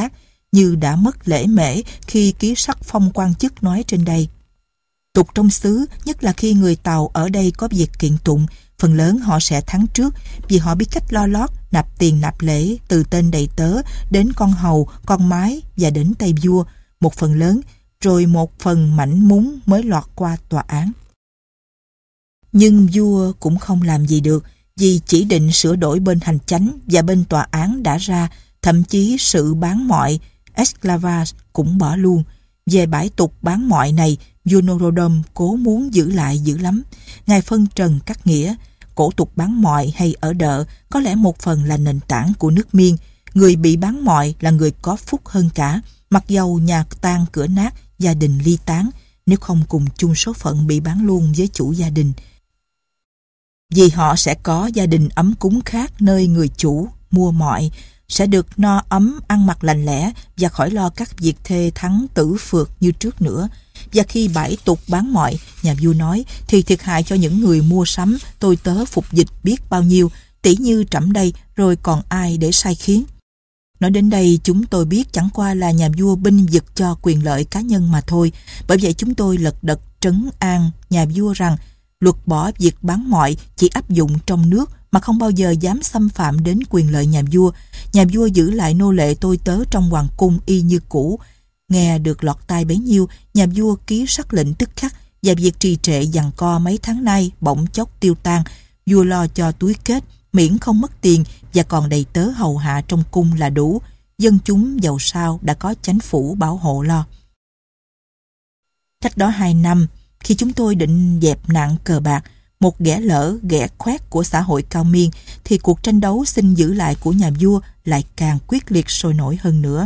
như đã mất lễ mễ khi ký sắc phong quan chức nói trên đây. Tục trong xứ, nhất là khi người Tàu ở đây có việc kiện tụng, phần lớn họ sẽ thắng trước vì họ biết cách lo lót, nạp tiền nạp lễ từ tên đầy tớ đến con hầu, con mái và đến tay vua, một phần lớn, rồi một phần mảnh múng mới lọt qua tòa án. Nhưng vua cũng không làm gì được vì chỉ định sửa đổi bên hành chánh và bên tòa án đã ra, thậm chí sự bán mọi esclavage cũng bỏ luôn. Về bãi tục bán mọi này, vua Norodom cố muốn giữ lại dữ lắm. Ngài phân trần các nghĩa. Cổ tục bán mọi hay ở đợ có lẽ một phần là nền tảng của nước Miên. Người bị bán mọi là người có phúc hơn cả, mặc dầu nhà tan cửa nát, gia đình ly tán, nếu không cùng chung số phận bị bán luôn với chủ gia đình. Vì họ sẽ có gia đình ấm cúng khác nơi người chủ mua mọi, sẽ được no ấm, ăn mặc lành lẽ và khỏi lo các việc thê thắng tử phượt như trước nữa. Và khi bãi tục bán mọi, nhà vua nói, thì thiệt hại cho những người mua sắm, tôi tớ phục dịch biết bao nhiêu, tỷ như trẫm đây, rồi còn ai để sai khiến. Nói đến đây, chúng tôi biết chẳng qua là nhà vua binh vực cho quyền lợi cá nhân mà thôi. Bởi vậy chúng tôi lật đật trấn an nhà vua rằng luật bỏ việc bán mọi chỉ áp dụng trong nước mà không bao giờ dám xâm phạm đến quyền lợi nhà vua. Nhà vua giữ lại nô lệ tôi tớ trong hoàng cung y như cũ. Nghe được lọt tai bấy nhiêu, nhà vua ký sắc lệnh tức khắc, và việc trì trệ giằng co mấy tháng nay bỗng chốc tiêu tan. Vua lo cho túi kết, miễn không mất tiền và còn đầy tớ hầu hạ trong cung là đủ. Dân chúng dầu sao đã có chánh phủ bảo hộ lo. Cách đó hai năm, khi chúng tôi định dẹp nạn cờ bạc, một ghẻ lỡ ghẻ khoét của xã hội cao miên, thì cuộc tranh đấu xin giữ lại của nhà vua lại càng quyết liệt sôi nổi hơn nữa.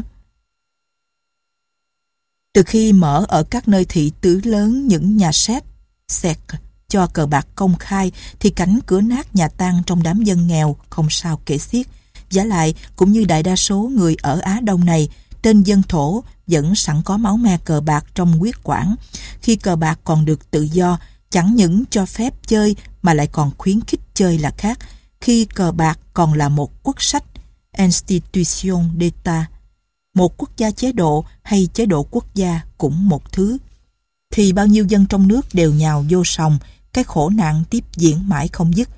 Từ khi mở ở các nơi thị tứ lớn những nhà séc, sẹc cho cờ bạc công khai, thì cảnh cửa nát nhà tan trong đám dân nghèo không sao kể xiết. Vả lại, cũng như đại đa số người ở Á Đông này, tên dân thổ vẫn sẵn có máu me cờ bạc trong huyết quản. Khi cờ bạc còn được tự do, chẳng những cho phép chơi mà lại còn khuyến khích chơi là khác. Khi cờ bạc còn là một quốc sách, institution d'État, một quốc gia chế độ hay chế độ quốc gia cũng một thứ, thì bao nhiêu dân trong nước đều nhào vô sòng, cái khổ nạn tiếp diễn mãi không dứt.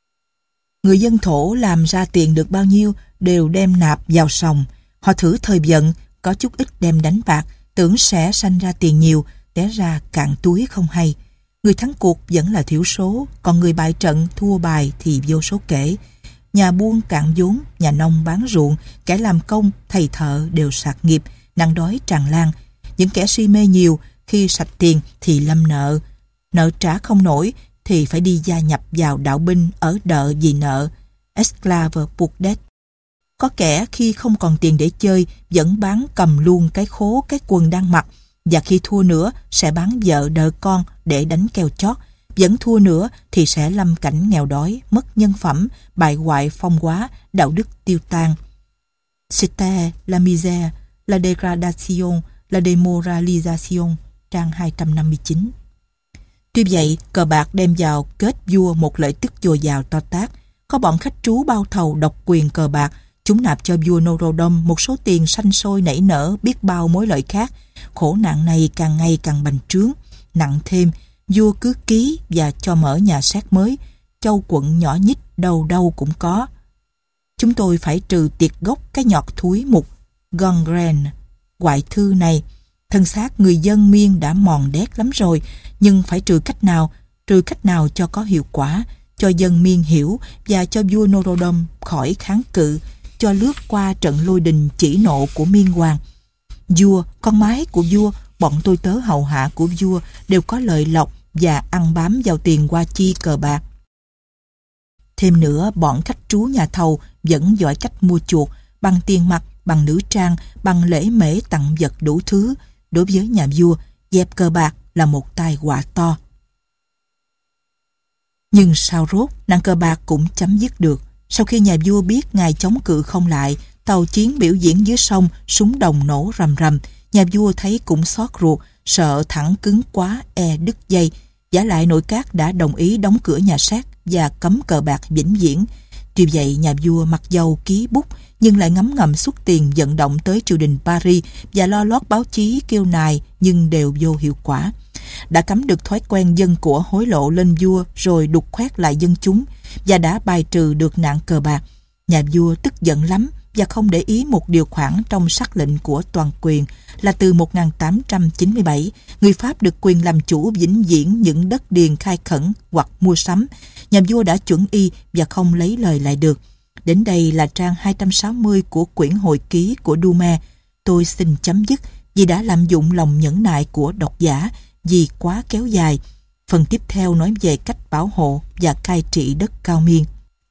Người dân thổ làm ra tiền được bao nhiêu đều đem nạp vào sòng. Họ thử thời vận, có chút ít đem đánh bạc, tưởng sẽ sanh ra tiền nhiều, té ra cạn túi không hay. Người thắng cuộc vẫn là thiểu số, còn người bại trận thua bài thì vô số kể. Nhà buôn cạn vốn, nhà nông bán ruộng, kẻ làm công, thầy thợ đều sạt nghiệp, nạn đói tràn lan. Những kẻ si mê nhiều, khi sạch tiền thì lâm nợ. Nợ trả không nổi thì phải đi gia nhập vào đạo binh ở đợ vì nợ, esclave pour dette. Có kẻ khi không còn tiền để chơi vẫn bán cầm luôn cái khố cái quần đang mặc, và khi thua nữa sẽ bán vợ đỡ con để đánh kèo chót. Vẫn thua nữa thì sẽ lâm cảnh nghèo đói, mất nhân phẩm, bại hoại phong hóa, đạo đức tiêu tan. C'était la misère, la dégradation, la démoralisation, trang hai trăm năm mươi chín. Tuy vậy, cờ bạc đem vào kết vua một lợi tức dồi dào to tát. Có bọn khách trú bao thầu độc quyền cờ bạc, chúng nạp cho vua Norodom một số tiền sanh sôi nảy nở biết bao mối lợi khác. Khổ nạn này càng ngày càng bành trướng. Nặng thêm, vua cứ ký và cho mở nhà séc mới, châu quận nhỏ nhít đâu đâu cũng có. Chúng tôi phải trừ tiệt gốc cái nhọt thúi mục gangrene, hoại thư này. Thân xác người dân Miên đã mòn đét lắm rồi, nhưng phải trừ cách nào, trừ cách nào cho có hiệu quả, cho dân Miên hiểu và cho vua Norodom khỏi kháng cự, cho lướt qua trận lôi đình chỉ nộ của Miên Hoàng. Vua, con mái của vua, bọn tôi tớ hầu hạ của vua đều có lợi lộc và ăn bám vào tiền qua chi cờ bạc. Thêm nữa, bọn khách trú nhà thầu vẫn giỏi cách mua chuộc bằng tiền mặt, bằng nữ trang, bằng lễ mễ tặng vật đủ thứ. Đối với nhà vua, dẹp cờ bạc là một tai họa to. Nhưng sao rốt, nạn cờ bạc cũng chấm dứt được. Sau khi nhà vua biết ngài chống cự không lại, tàu chiến biểu diễn dưới sông, súng đồng nổ rầm rầm, nhà vua thấy cũng xót ruột, sợ thẳng cứng quá e đứt dây. Vả lại nội các đã đồng ý đóng cửa nhà séc và cấm cờ bạc vĩnh viễn. Tuy vậy, nhà vua mặc dầu ký bút nhưng lại ngấm ngầm xuất tiền vận động tới triều đình Paris và lo lót báo chí kêu nài nhưng đều vô hiệu quả. Đã cấm được thói quen dân của hối lộ lên vua rồi đục khoét lại dân chúng và đã bài trừ được nạn cờ bạc. Nhà vua tức giận lắm và không để ý một điều khoản trong sắc lệnh của toàn quyền là từ một nghìn tám trăm chín mươi bảy, người Pháp được quyền làm chủ vĩnh viễn những đất điền khai khẩn hoặc mua sắm. Nhà vua đã chuẩn y và không lấy lời lại được. Đến đây là trang hai trăm sáu mươi của quyển hồi ký của Doumer. Tôi xin chấm dứt vì đã lạm dụng lòng nhẫn nại của độc giả vì quá kéo dài. Phần tiếp theo nói về cách bảo hộ và cai trị đất Cao Miên.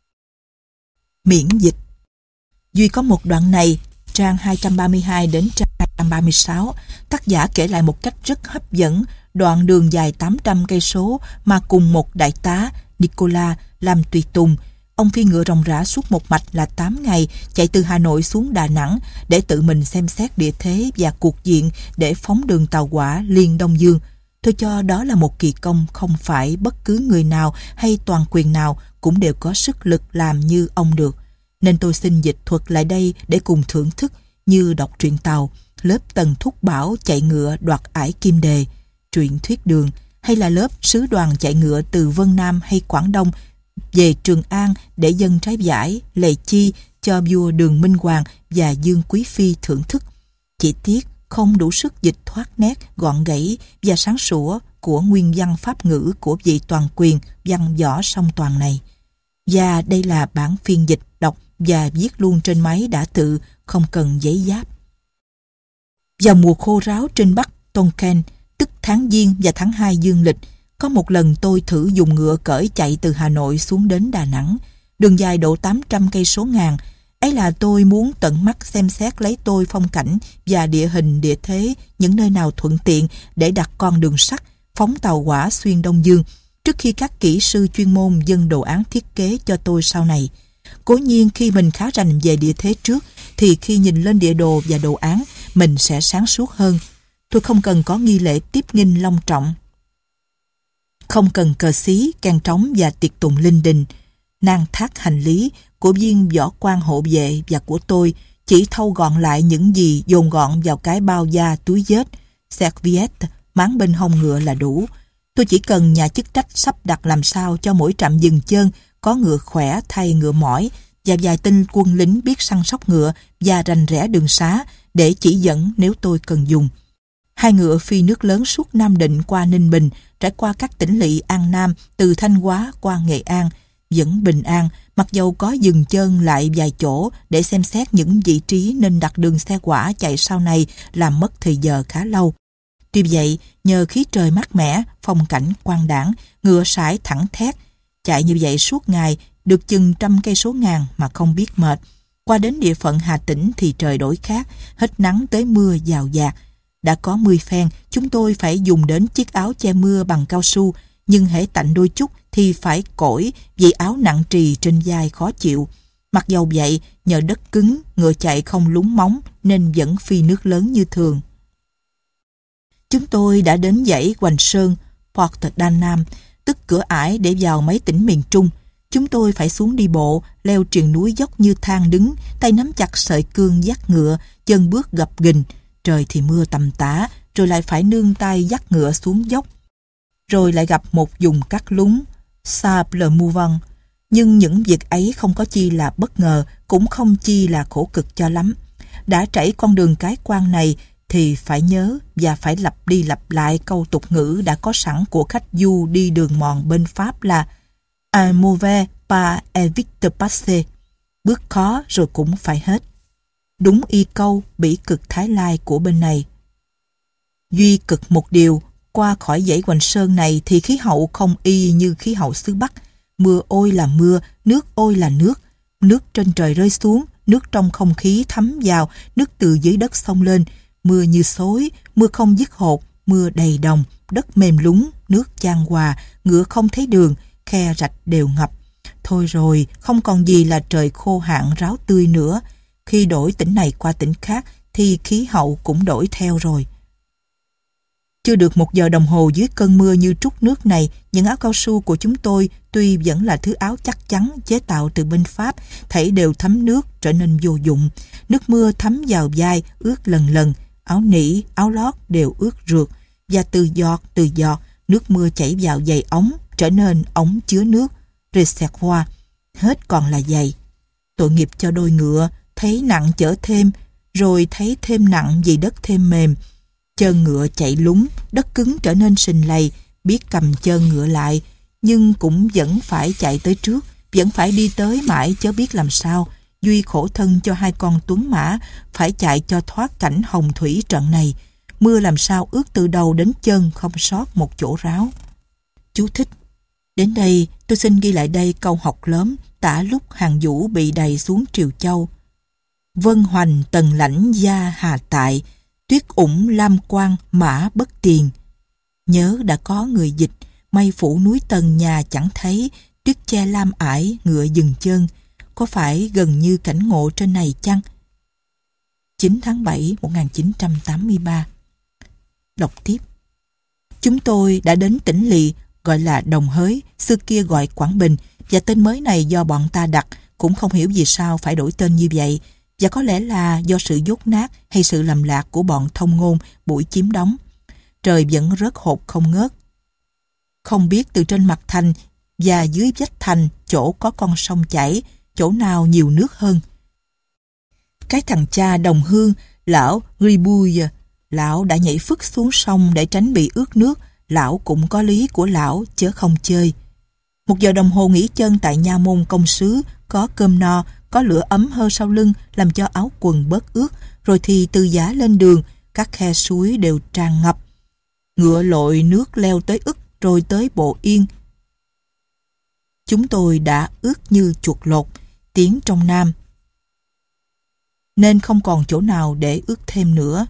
Miễn dịch. Duy có một đoạn này, trang hai trăm ba mươi hai đến trang hai trăm ba mươi sáu, tác giả kể lại một cách rất hấp dẫn đoạn đường dài tám trăm cây số mà cùng một đại tá Nicolas làm tùy tùng. Ông phi ngựa ròng rã suốt một mạch là tám ngày, chạy từ Hà Nội xuống Đà Nẵng để tự mình xem xét địa thế và cuộc diện để phóng đường tàu hỏa liên Đông Dương. Tôi cho đó là một kỳ công không phải bất cứ người nào hay toàn quyền nào cũng đều có sức lực làm như ông được. Nên tôi xin dịch thuật lại đây để cùng thưởng thức như đọc truyện Tàu, lớp Tần Thúc Bảo chạy ngựa đoạt ải Kim Đề, truyện Thuyết Đường, hay là lớp sứ đoàn chạy ngựa từ Vân Nam hay Quảng Đông về Trường An để dâng trái vải, lệ chi cho vua Đường Minh Hoàng và Dương Quý Phi thưởng thức. Chỉ tiếc không đủ sức dịch thoát nét, gọn gãy và sáng sủa của nguyên văn pháp ngữ của vị toàn quyền văn võ song toàn này. Và đây là bản phiên dịch đọc và viết luôn trên máy đã tự, không cần giấy giáp. Vào mùa khô ráo trên Bắc Tonkin, tức tháng Giêng và tháng hai dương lịch, có một lần tôi thử dùng ngựa cởi chạy từ Hà Nội xuống đến Đà Nẵng, đường dài độ tám trăm cây số ngàn. Ấy là tôi muốn tận mắt xem xét lấy tôi phong cảnh và địa hình địa thế, những nơi nào thuận tiện để đặt con đường sắt, phóng tàu hỏa xuyên Đông Dương, trước khi các kỹ sư chuyên môn dâng đồ án thiết kế cho tôi sau này. Cố nhiên khi mình khá rành về địa thế trước, thì khi nhìn lên địa đồ và đồ án, mình sẽ sáng suốt hơn. Tôi không cần có nghi lễ tiếp nghinh long trọng, không cần cờ xí, can trống và tiệc tùng linh đình. Nang thác hành lý của viên võ quan hộ vệ và của tôi chỉ thâu gọn lại những gì dồn gọn vào cái bao da túi vết, serviette, máng bên hông ngựa là đủ. Tôi chỉ cần nhà chức trách sắp đặt làm sao cho mỗi trạm dừng chân có ngựa khỏe thay ngựa mỏi và vài tên quân lính biết săn sóc ngựa và rành rẽ đường xá để chỉ dẫn nếu tôi cần dùng. Hai ngựa phi nước lớn suốt Nam Định qua Ninh Bình, trải qua các tỉnh lỵ An Nam, từ Thanh Hóa qua Nghệ An, vẫn bình an, mặc dầu có dừng chân lại vài chỗ để xem xét những vị trí nên đặt đường xe hỏa chạy sau này làm mất thời giờ khá lâu. Tuy vậy, nhờ khí trời mát mẻ, phong cảnh quang đãng, ngựa sải thẳng thét, chạy như vậy suốt ngày, được chừng trăm cây số ngàn mà không biết mệt. Qua đến địa phận Hà Tĩnh thì trời đổi khác, hết nắng tới mưa dào dạt. Đã có mười phen, chúng tôi phải dùng đến chiếc áo che mưa bằng cao su, nhưng hễ tạnh đôi chút thì phải cởi vì áo nặng trì trên vai khó chịu. Mặc dầu vậy, nhờ đất cứng, ngựa chạy không lún móng nên vẫn phi nước lớn như thường. Chúng tôi đã đến dãy Hoành Sơn, Port Đan Nam, tức cửa ải để vào mấy tỉnh miền Trung. Chúng tôi phải xuống đi bộ, leo triền núi dốc như thang đứng, tay nắm chặt sợi cương dắt ngựa, chân bước gập ghềnh. Trời thì mưa tầm tã, rồi lại phải nương tay dắt ngựa xuống dốc. Rồi lại gặp một vùng cắt lún, sable mouvant. Nhưng những việc ấy không có chi là bất ngờ, cũng không chi là khổ cực cho lắm. Đã trải con đường cái quan này thì phải nhớ và phải lặp đi lặp lại câu tục ngữ đã có sẵn của khách du đi đường mòn bên Pháp là un mauvais pas est vite passé. Bước khó rồi cũng phải hết. Đúng y câu bỉ cực Thái Lai của bên này. Duy cực một điều, qua khỏi dãy Hoành Sơn này thì khí hậu không y như khí hậu xứ Bắc. Mưa ôi là mưa, nước ôi là nước. Nước trên trời rơi xuống, nước trong không khí thấm vào, nước từ dưới đất xông lên. Mưa như xối, mưa không dứt hột, mưa đầy đồng, đất mềm lún, nước chan hòa, ngựa không thấy đường, khe rạch đều ngập. Thôi rồi, không còn gì là trời khô hạn ráo tươi nữa. Khi đổi tỉnh này qua tỉnh khác thì khí hậu cũng đổi theo rồi. Chưa được một giờ đồng hồ dưới cơn mưa như trút nước này, những áo cao su của chúng tôi tuy vẫn là thứ áo chắc chắn chế tạo từ bên Pháp, thảy đều thấm nước trở nên vô dụng. Nước mưa thấm vào vai, ướt lần lần, áo nỉ, áo lót đều ướt rượt, và từ giọt từ giọt, nước mưa chảy vào giày ống, trở nên ống chứa nước, reservoir, hết còn là giày. Tội nghiệp cho đôi ngựa, thấy nặng chở thêm, rồi thấy thêm nặng vì đất thêm mềm. Chân ngựa chạy lúng, đất cứng trở nên sình lầy, biết cầm chân ngựa lại, nhưng cũng vẫn phải chạy tới trước, vẫn phải đi tới mãi chớ biết làm sao. Duy khổ thân cho hai con tuấn mã, phải chạy cho thoát cảnh hồng thủy trận này. Mưa làm sao ướt từ đầu đến chân, không sót một chỗ ráo. Chú thích. Đến đây, tôi xin ghi lại đây câu học lớn tả lúc hàng vũ bị đầy xuống Triều Châu. Vân hoành tần lãnh gia hà tại, tuyết ủng lam quang mã bất tiền. Nhớ đã có người dịch, mây phủ núi tần nhà chẳng thấy, tuyết che lam ải ngựa dừng chân. Có phải gần như cảnh ngộ trên này chăng? chín tháng bảy một nghìn chín trăm tám mươi ba. Đọc tiếp. Chúng tôi đã đến tỉnh lỵ, gọi là Đồng Hới, xưa kia gọi Quảng Bình, và tên mới này do bọn ta đặt, cũng không hiểu vì sao phải đổi tên như vậy, và có lẽ là do sự dốt nát hay sự lầm lạc của bọn thông ngôn buổi chiếm đóng. Trời vẫn rớt hột không ngớt. Không biết từ trên mặt thành và dưới vách thành chỗ có con sông chảy, chỗ nào nhiều nước hơn. Cái thằng cha đồng hương, lão Gribouille, lão đã nhảy phức xuống sông để tránh bị ướt nước. Lão cũng có lý của lão chớ không chơi. Một giờ đồng hồ nghỉ chân tại nha môn công sứ, có cơm no, có lửa ấm hơn sau lưng làm cho áo quần bớt ướt, rồi thì từ giá lên đường, các khe suối đều tràn ngập. Ngựa lội nước leo tới ức rồi tới Bộ Yên. Chúng tôi đã ướt như chuột lột, tiếng trong Nam, nên không còn chỗ nào để ướt thêm nữa.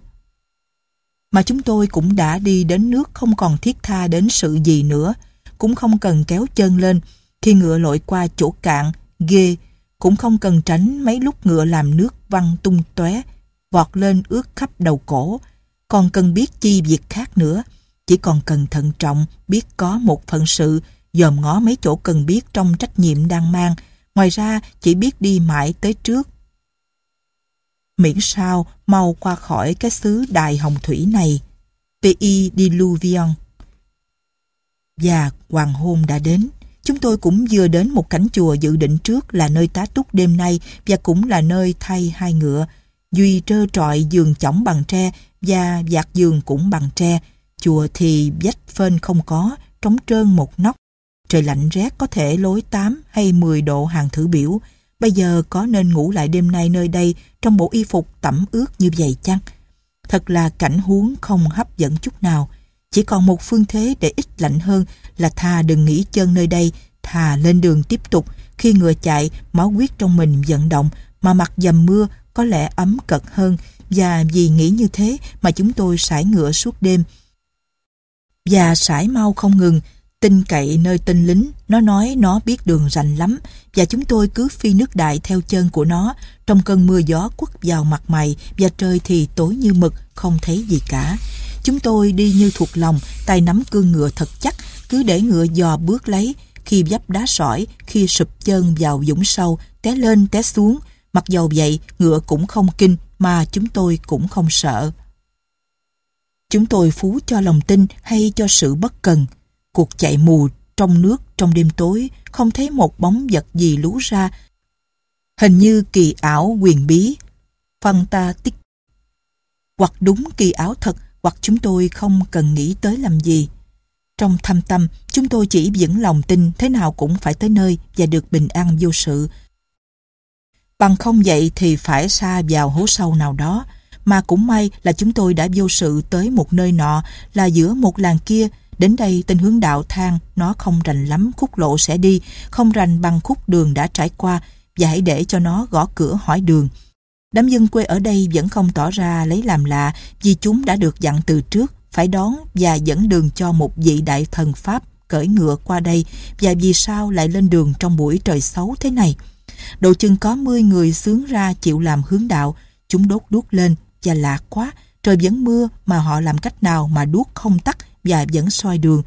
Mà chúng tôi cũng đã đi đến nước, không còn thiết tha đến sự gì nữa, cũng không cần kéo chân lên. Khi ngựa lội qua chỗ cạn, ghê, cũng không cần tránh mấy lúc ngựa làm nước văng tung tóe, vọt lên ướt khắp đầu cổ. Còn cần biết chi việc khác nữa, chỉ còn cần thận trọng, biết có một phận sự, dòm ngó mấy chỗ cần biết trong trách nhiệm đang mang. Ngoài ra chỉ biết đi mãi tới trước, miễn sao mau qua khỏi cái xứ đài hồng thủy này. Pays diluvian. Và hoàng hôn đã đến. Chúng tôi cũng vừa đến một cảnh chùa dự định trước là nơi tá túc đêm nay, và cũng là nơi thay hai ngựa. Duy trơ trọi giường chõng bằng tre và vạt giường cũng bằng tre. Chùa thì vách phên không có, trống trơn một nóc. Trời lạnh rét, có thể lối tám hay mười độ hàng thử biểu. Bây giờ có nên ngủ lại đêm nay nơi đây trong bộ y phục tẩm ướt như vậy chăng? Thật là cảnh huống không hấp dẫn chút nào. Chỉ còn một phương thế để ít lạnh hơn là thà đừng nghỉ chân nơi đây, thà lên đường tiếp tục. Khi ngựa chạy, máu huyết trong mình vận động, mà mặt dầm mưa có lẽ ấm cật hơn. Và vì nghĩ như thế mà chúng tôi sải ngựa suốt đêm. Và sải mau không ngừng, tin cậy nơi tên lính. Nó nói nó biết đường rành lắm, và chúng tôi cứ phi nước đại theo chân của nó. Trong cơn mưa gió quất vào mặt mày, và trời thì tối như mực, không thấy gì cả. Chúng tôi đi như thuộc lòng, tay nắm cương ngựa thật chắc, cứ để ngựa dò bước lấy. Khi vấp đá sỏi, khi sụp chân vào vũng sâu, té lên té xuống. Mặc dầu vậy, ngựa cũng không kinh, mà chúng tôi cũng không sợ. Chúng tôi phú cho lòng tin hay cho sự bất cần. Cuộc chạy mù trong nước trong đêm tối, không thấy một bóng vật gì lú ra. Hình như kỳ ảo huyền bí, fantastic. Hoặc đúng kỳ ảo thật, hoặc chúng tôi không cần nghĩ tới làm gì. Trong thâm tâm, chúng tôi chỉ vững lòng tin thế nào cũng phải tới nơi và được bình an vô sự. Bằng không vậy thì phải sa vào hố sâu nào đó. Mà cũng may là chúng tôi đã vô sự tới một nơi nọ, là giữa một làng kia. Đến đây tên hướng đạo than nó không rành lắm khúc lộ sẽ đi, không rành bằng khúc đường đã trải qua, và hãy để cho nó gõ cửa hỏi đường. Đám dân quê ở đây vẫn không tỏ ra lấy làm lạ, vì chúng đã được dặn từ trước phải đón và dẫn đường cho một vị đại thần Pháp cưỡi ngựa qua đây. Và vì sao lại lên đường trong buổi trời xấu thế này? Độ chừng có mươi người xướng ra chịu làm hướng đạo. Chúng đốt đuốc lên, và lạ quá, Trời vẫn mưa mà họ làm cách nào mà đuốc không tắt và vẫn soi đường.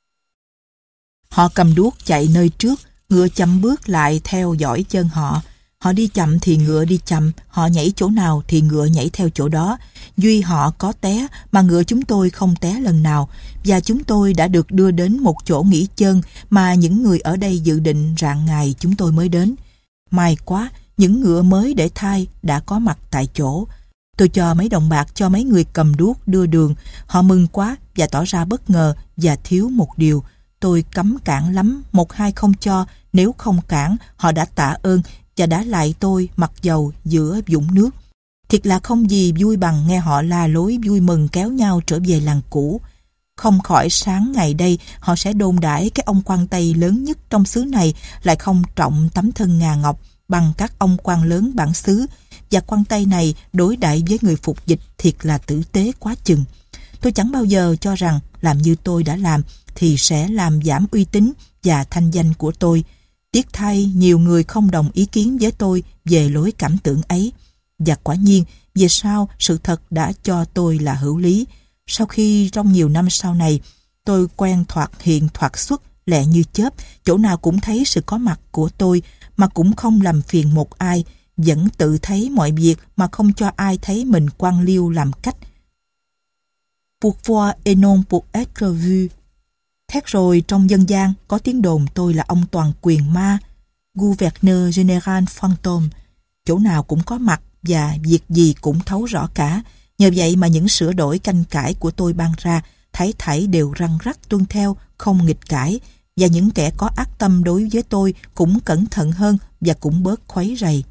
Họ cầm đuốc chạy nơi trước, ngựa chậm bước lại theo dõi chân họ. Họ đi chậm thì ngựa đi chậm, họ nhảy chỗ nào thì ngựa nhảy theo chỗ đó. Duy họ có té mà ngựa chúng tôi không té lần nào, và chúng tôi đã được đưa đến một chỗ nghỉ chân mà những người ở đây dự định rạng ngày chúng tôi mới đến. May quá, những ngựa mới để thai đã có mặt tại chỗ. Tôi cho mấy đồng bạc cho mấy người cầm đuốc đưa đường. Họ mừng quá và tỏ ra bất ngờ và thiếu một điều. Tôi cấm cản lắm, một hai không cho, nếu không cản, họ đã tạ ơn và đã lại tôi mặc dầu giữa vũng nước. Thiệt là không gì vui bằng nghe họ la lối vui mừng kéo nhau trở về làng cũ. Không khỏi sáng ngày đây họ sẽ đồn đãi cái ông quan Tây lớn nhất trong xứ này lại không trọng tấm thân ngà ngọc bằng các ông quan lớn bản xứ, và quan Tây này đối đãi với người phục dịch thiệt là tử tế quá chừng. Tôi chẳng bao giờ cho rằng làm như tôi đã làm thì sẽ làm giảm uy tín và thanh danh của tôi. Tiếc thay nhiều người không đồng ý kiến với tôi về lối cảm tưởng ấy. Và quả nhiên, về sau sự thật đã cho tôi là hữu lý. Sau khi trong nhiều năm sau này, tôi quen thoạt hiện thoạt xuất lẹ như chớp, chỗ nào cũng thấy sự có mặt của tôi mà cũng không làm phiền một ai, vẫn tự thấy mọi việc mà không cho ai thấy mình quan liêu làm cách. Pour voir et non pour être vu. Thét rồi trong dân gian có tiếng đồn tôi là ông toàn quyền ma, Gouverneur General Fantôme, chỗ nào cũng có mặt và việc gì cũng thấu rõ cả. Nhờ vậy mà những sửa đổi canh cải của tôi ban ra, thấy thảy đều răn rắc tuân theo, không nghịch cãi, và những kẻ có ác tâm đối với tôi cũng cẩn thận hơn và cũng bớt khuấy rầy.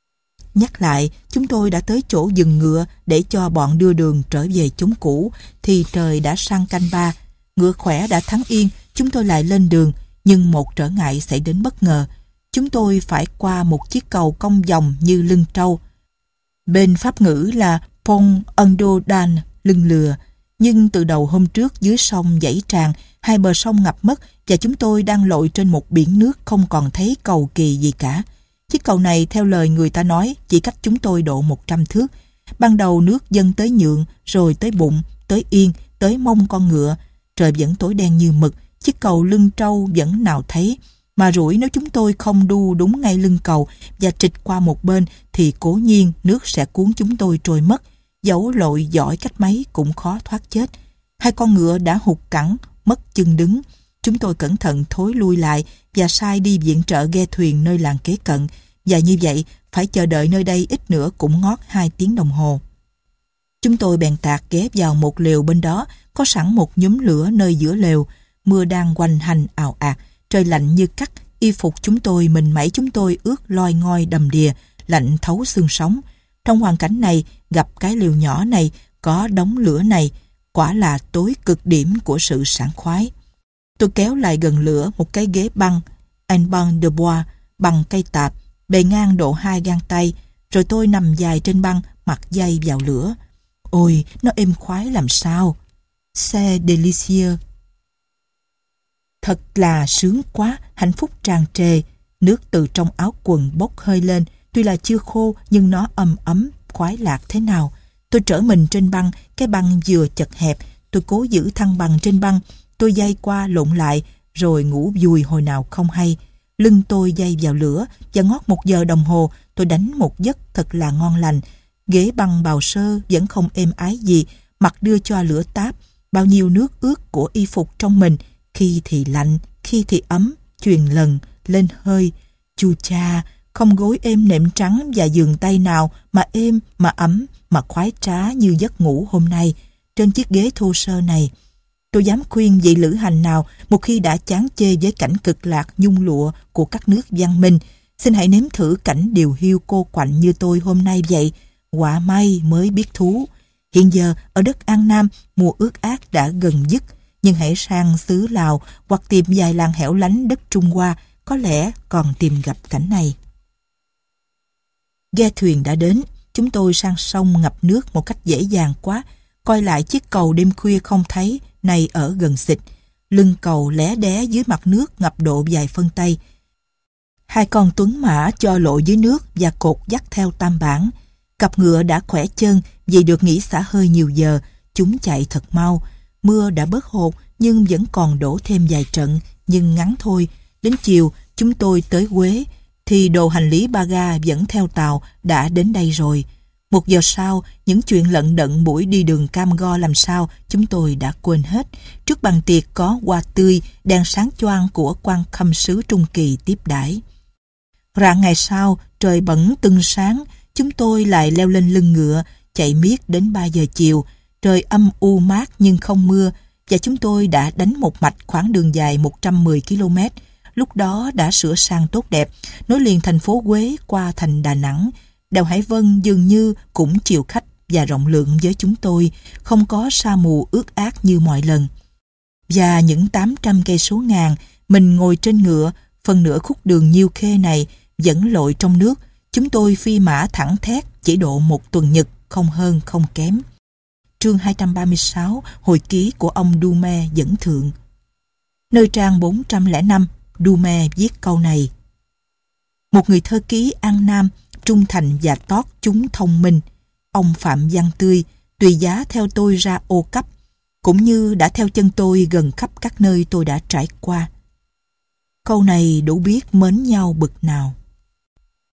Nhắc lại, chúng tôi đã tới chỗ dừng ngựa để cho bọn đưa đường trở về chốn cũ, thì trời đã sang canh ba. Ngựa khỏe đã thắng yên, chúng tôi lại lên đường, nhưng một trở ngại xảy đến bất ngờ. Chúng tôi phải qua một chiếc cầu cong vòng như lưng trâu. Bên Pháp ngữ là Pont Andodan, lưng lừa. Nhưng từ đầu hôm trước dưới sông dãy tràn, hai bờ sông ngập mất và chúng tôi đang lội trên một biển nước không còn thấy cầu kỳ gì cả. Chiếc cầu này theo lời người ta nói chỉ cách chúng tôi độ một trăm thước. Ban đầu nước dâng tới nhượng, rồi tới bụng, tới yên, tới mông con ngựa. Trời vẫn tối đen như mực, chiếc cầu lưng trâu vẫn nào thấy. Mà rủi nếu chúng tôi không đu đúng ngay lưng cầu và trịch qua một bên thì cố nhiên nước sẽ cuốn chúng tôi trôi mất. Dẫu lội giỏi cách mấy cũng khó thoát chết. Hai con ngựa đã hụt cẳng, mất chân đứng. Chúng tôi cẩn thận thối lui lại và sai đi viện trợ ghe thuyền nơi làng kế cận. Và như vậy, phải chờ đợi nơi đây ít nữa cũng ngót hai tiếng đồng hồ. Chúng tôi bèn tạt ghé vào một lều bên đó, có sẵn một nhúm lửa nơi giữa lều. Mưa đang quanh hành ào ạt, trời lạnh như cắt, y phục chúng tôi, mình mẩy chúng tôi ướt loi ngoi đầm đìa, lạnh thấu xương sống. Trong hoàn cảnh này, gặp cái lều nhỏ này, có đống lửa này, quả là tối cực điểm của sự sảng khoái. Tôi kéo lại gần lửa một cái ghế băng, un banc de bois, bằng cây tạp, bề ngang độ hai gang tay, rồi tôi nằm dài trên băng, mặt dây vào lửa. Ôi, nó êm khoái làm sao. C'est délicieux. Thật là sướng quá, hạnh phúc tràn trề. Nước từ trong áo quần bốc hơi lên, tuy là chưa khô nhưng nó ấm ấm, khoái lạc thế nào. Tôi trở mình trên băng, cái băng vừa chật hẹp, tôi cố giữ thăng bằng trên băng, tôi dây qua lộn lại, rồi ngủ vùi hồi nào không hay. Lưng tôi dây vào lửa, và ngót một giờ đồng hồ, tôi đánh một giấc thật là ngon lành. Ghế băng bào sơ vẫn không êm ái gì, mặt đưa cho lửa táp, bao nhiêu nước ướt của y phục trong mình, khi thì lạnh, khi thì ấm, truyền lần, lên hơi. Chu cha, không gối êm nệm trắng và giường tay nào mà êm, mà ấm, mà khoái trá như giấc ngủ hôm nay, trên chiếc ghế thô sơ này. Tôi dám khuyên vị lữ hành nào một khi đã chán chê với cảnh cực lạc nhung lụa của các nước văn minh, xin hãy nếm thử cảnh điều hiu cô quạnh như tôi hôm nay vậy. Quả may mới biết thú. Hiện giờ ở đất An Nam, mùa ướt át đã gần dứt, nhưng hãy sang xứ Lào hoặc tìm vài làng hẻo lánh đất Trung Hoa, có lẽ còn tìm gặp cảnh này. Ghe thuyền đã đến, chúng tôi sang sông ngập nước một cách dễ dàng quá. Coi lại chiếc cầu đêm khuya không thấy, nay ở gần xịt. Lưng cầu lé đé dưới mặt nước ngập độ vài phân tay. Hai con tuấn mã cho lộ dưới nước và cột dắt theo tam bản. Cặp ngựa đã khỏe chân Vì được nghỉ xả hơi nhiều giờ, chúng chạy thật mau. Mưa đã bớt hột nhưng vẫn còn đổ thêm vài trận, nhưng ngắn thôi. Đến chiều, chúng tôi tới Huế, thì đồ hành lý Baga dẫn theo tàu đã đến đây rồi. Một giờ sau, những chuyện lận đận buổi đi đường cam go làm sao chúng tôi đã quên hết. Trước bàn tiệc có hoa tươi, đèn sáng choang của quan khâm sứ Trung Kỳ tiếp đãi. Rạng ngày sau, trời bẩn tưng sáng, chúng tôi lại leo lên lưng ngựa, chạy miết đến ba giờ chiều. Trời âm u mát nhưng không mưa, và chúng tôi đã đánh một mạch khoảng đường dài một trăm mười ki lô mét. Lúc đó đã sửa sang tốt đẹp, nối liền thành phố Huế qua thành Đà Nẵng. Đèo Hải Vân dường như cũng chiều khách và rộng lượng với chúng tôi, không có sa mù ướt át như mọi lần. Và những tám trăm cây số ngàn, mình ngồi trên ngựa, phần nửa khúc đường nhiêu khê này vẫn lội trong nước. Chúng tôi phi mã thẳng thét chỉ độ một tuần nhật, không hơn không kém. Chương hai trăm ba mươi sáu, hồi ký của ông Dume dẫn thượng. Nơi trang bốn trăm lẻ năm, Dume viết câu này: một người thơ ký An Nam, trung thành và tót chúng thông minh. Ông Phạm Văn Tươi tùy giá theo tôi ra ô cấp, cũng như đã theo chân tôi gần khắp các nơi tôi đã trải qua. Câu này đủ biết mến nhau bực nào.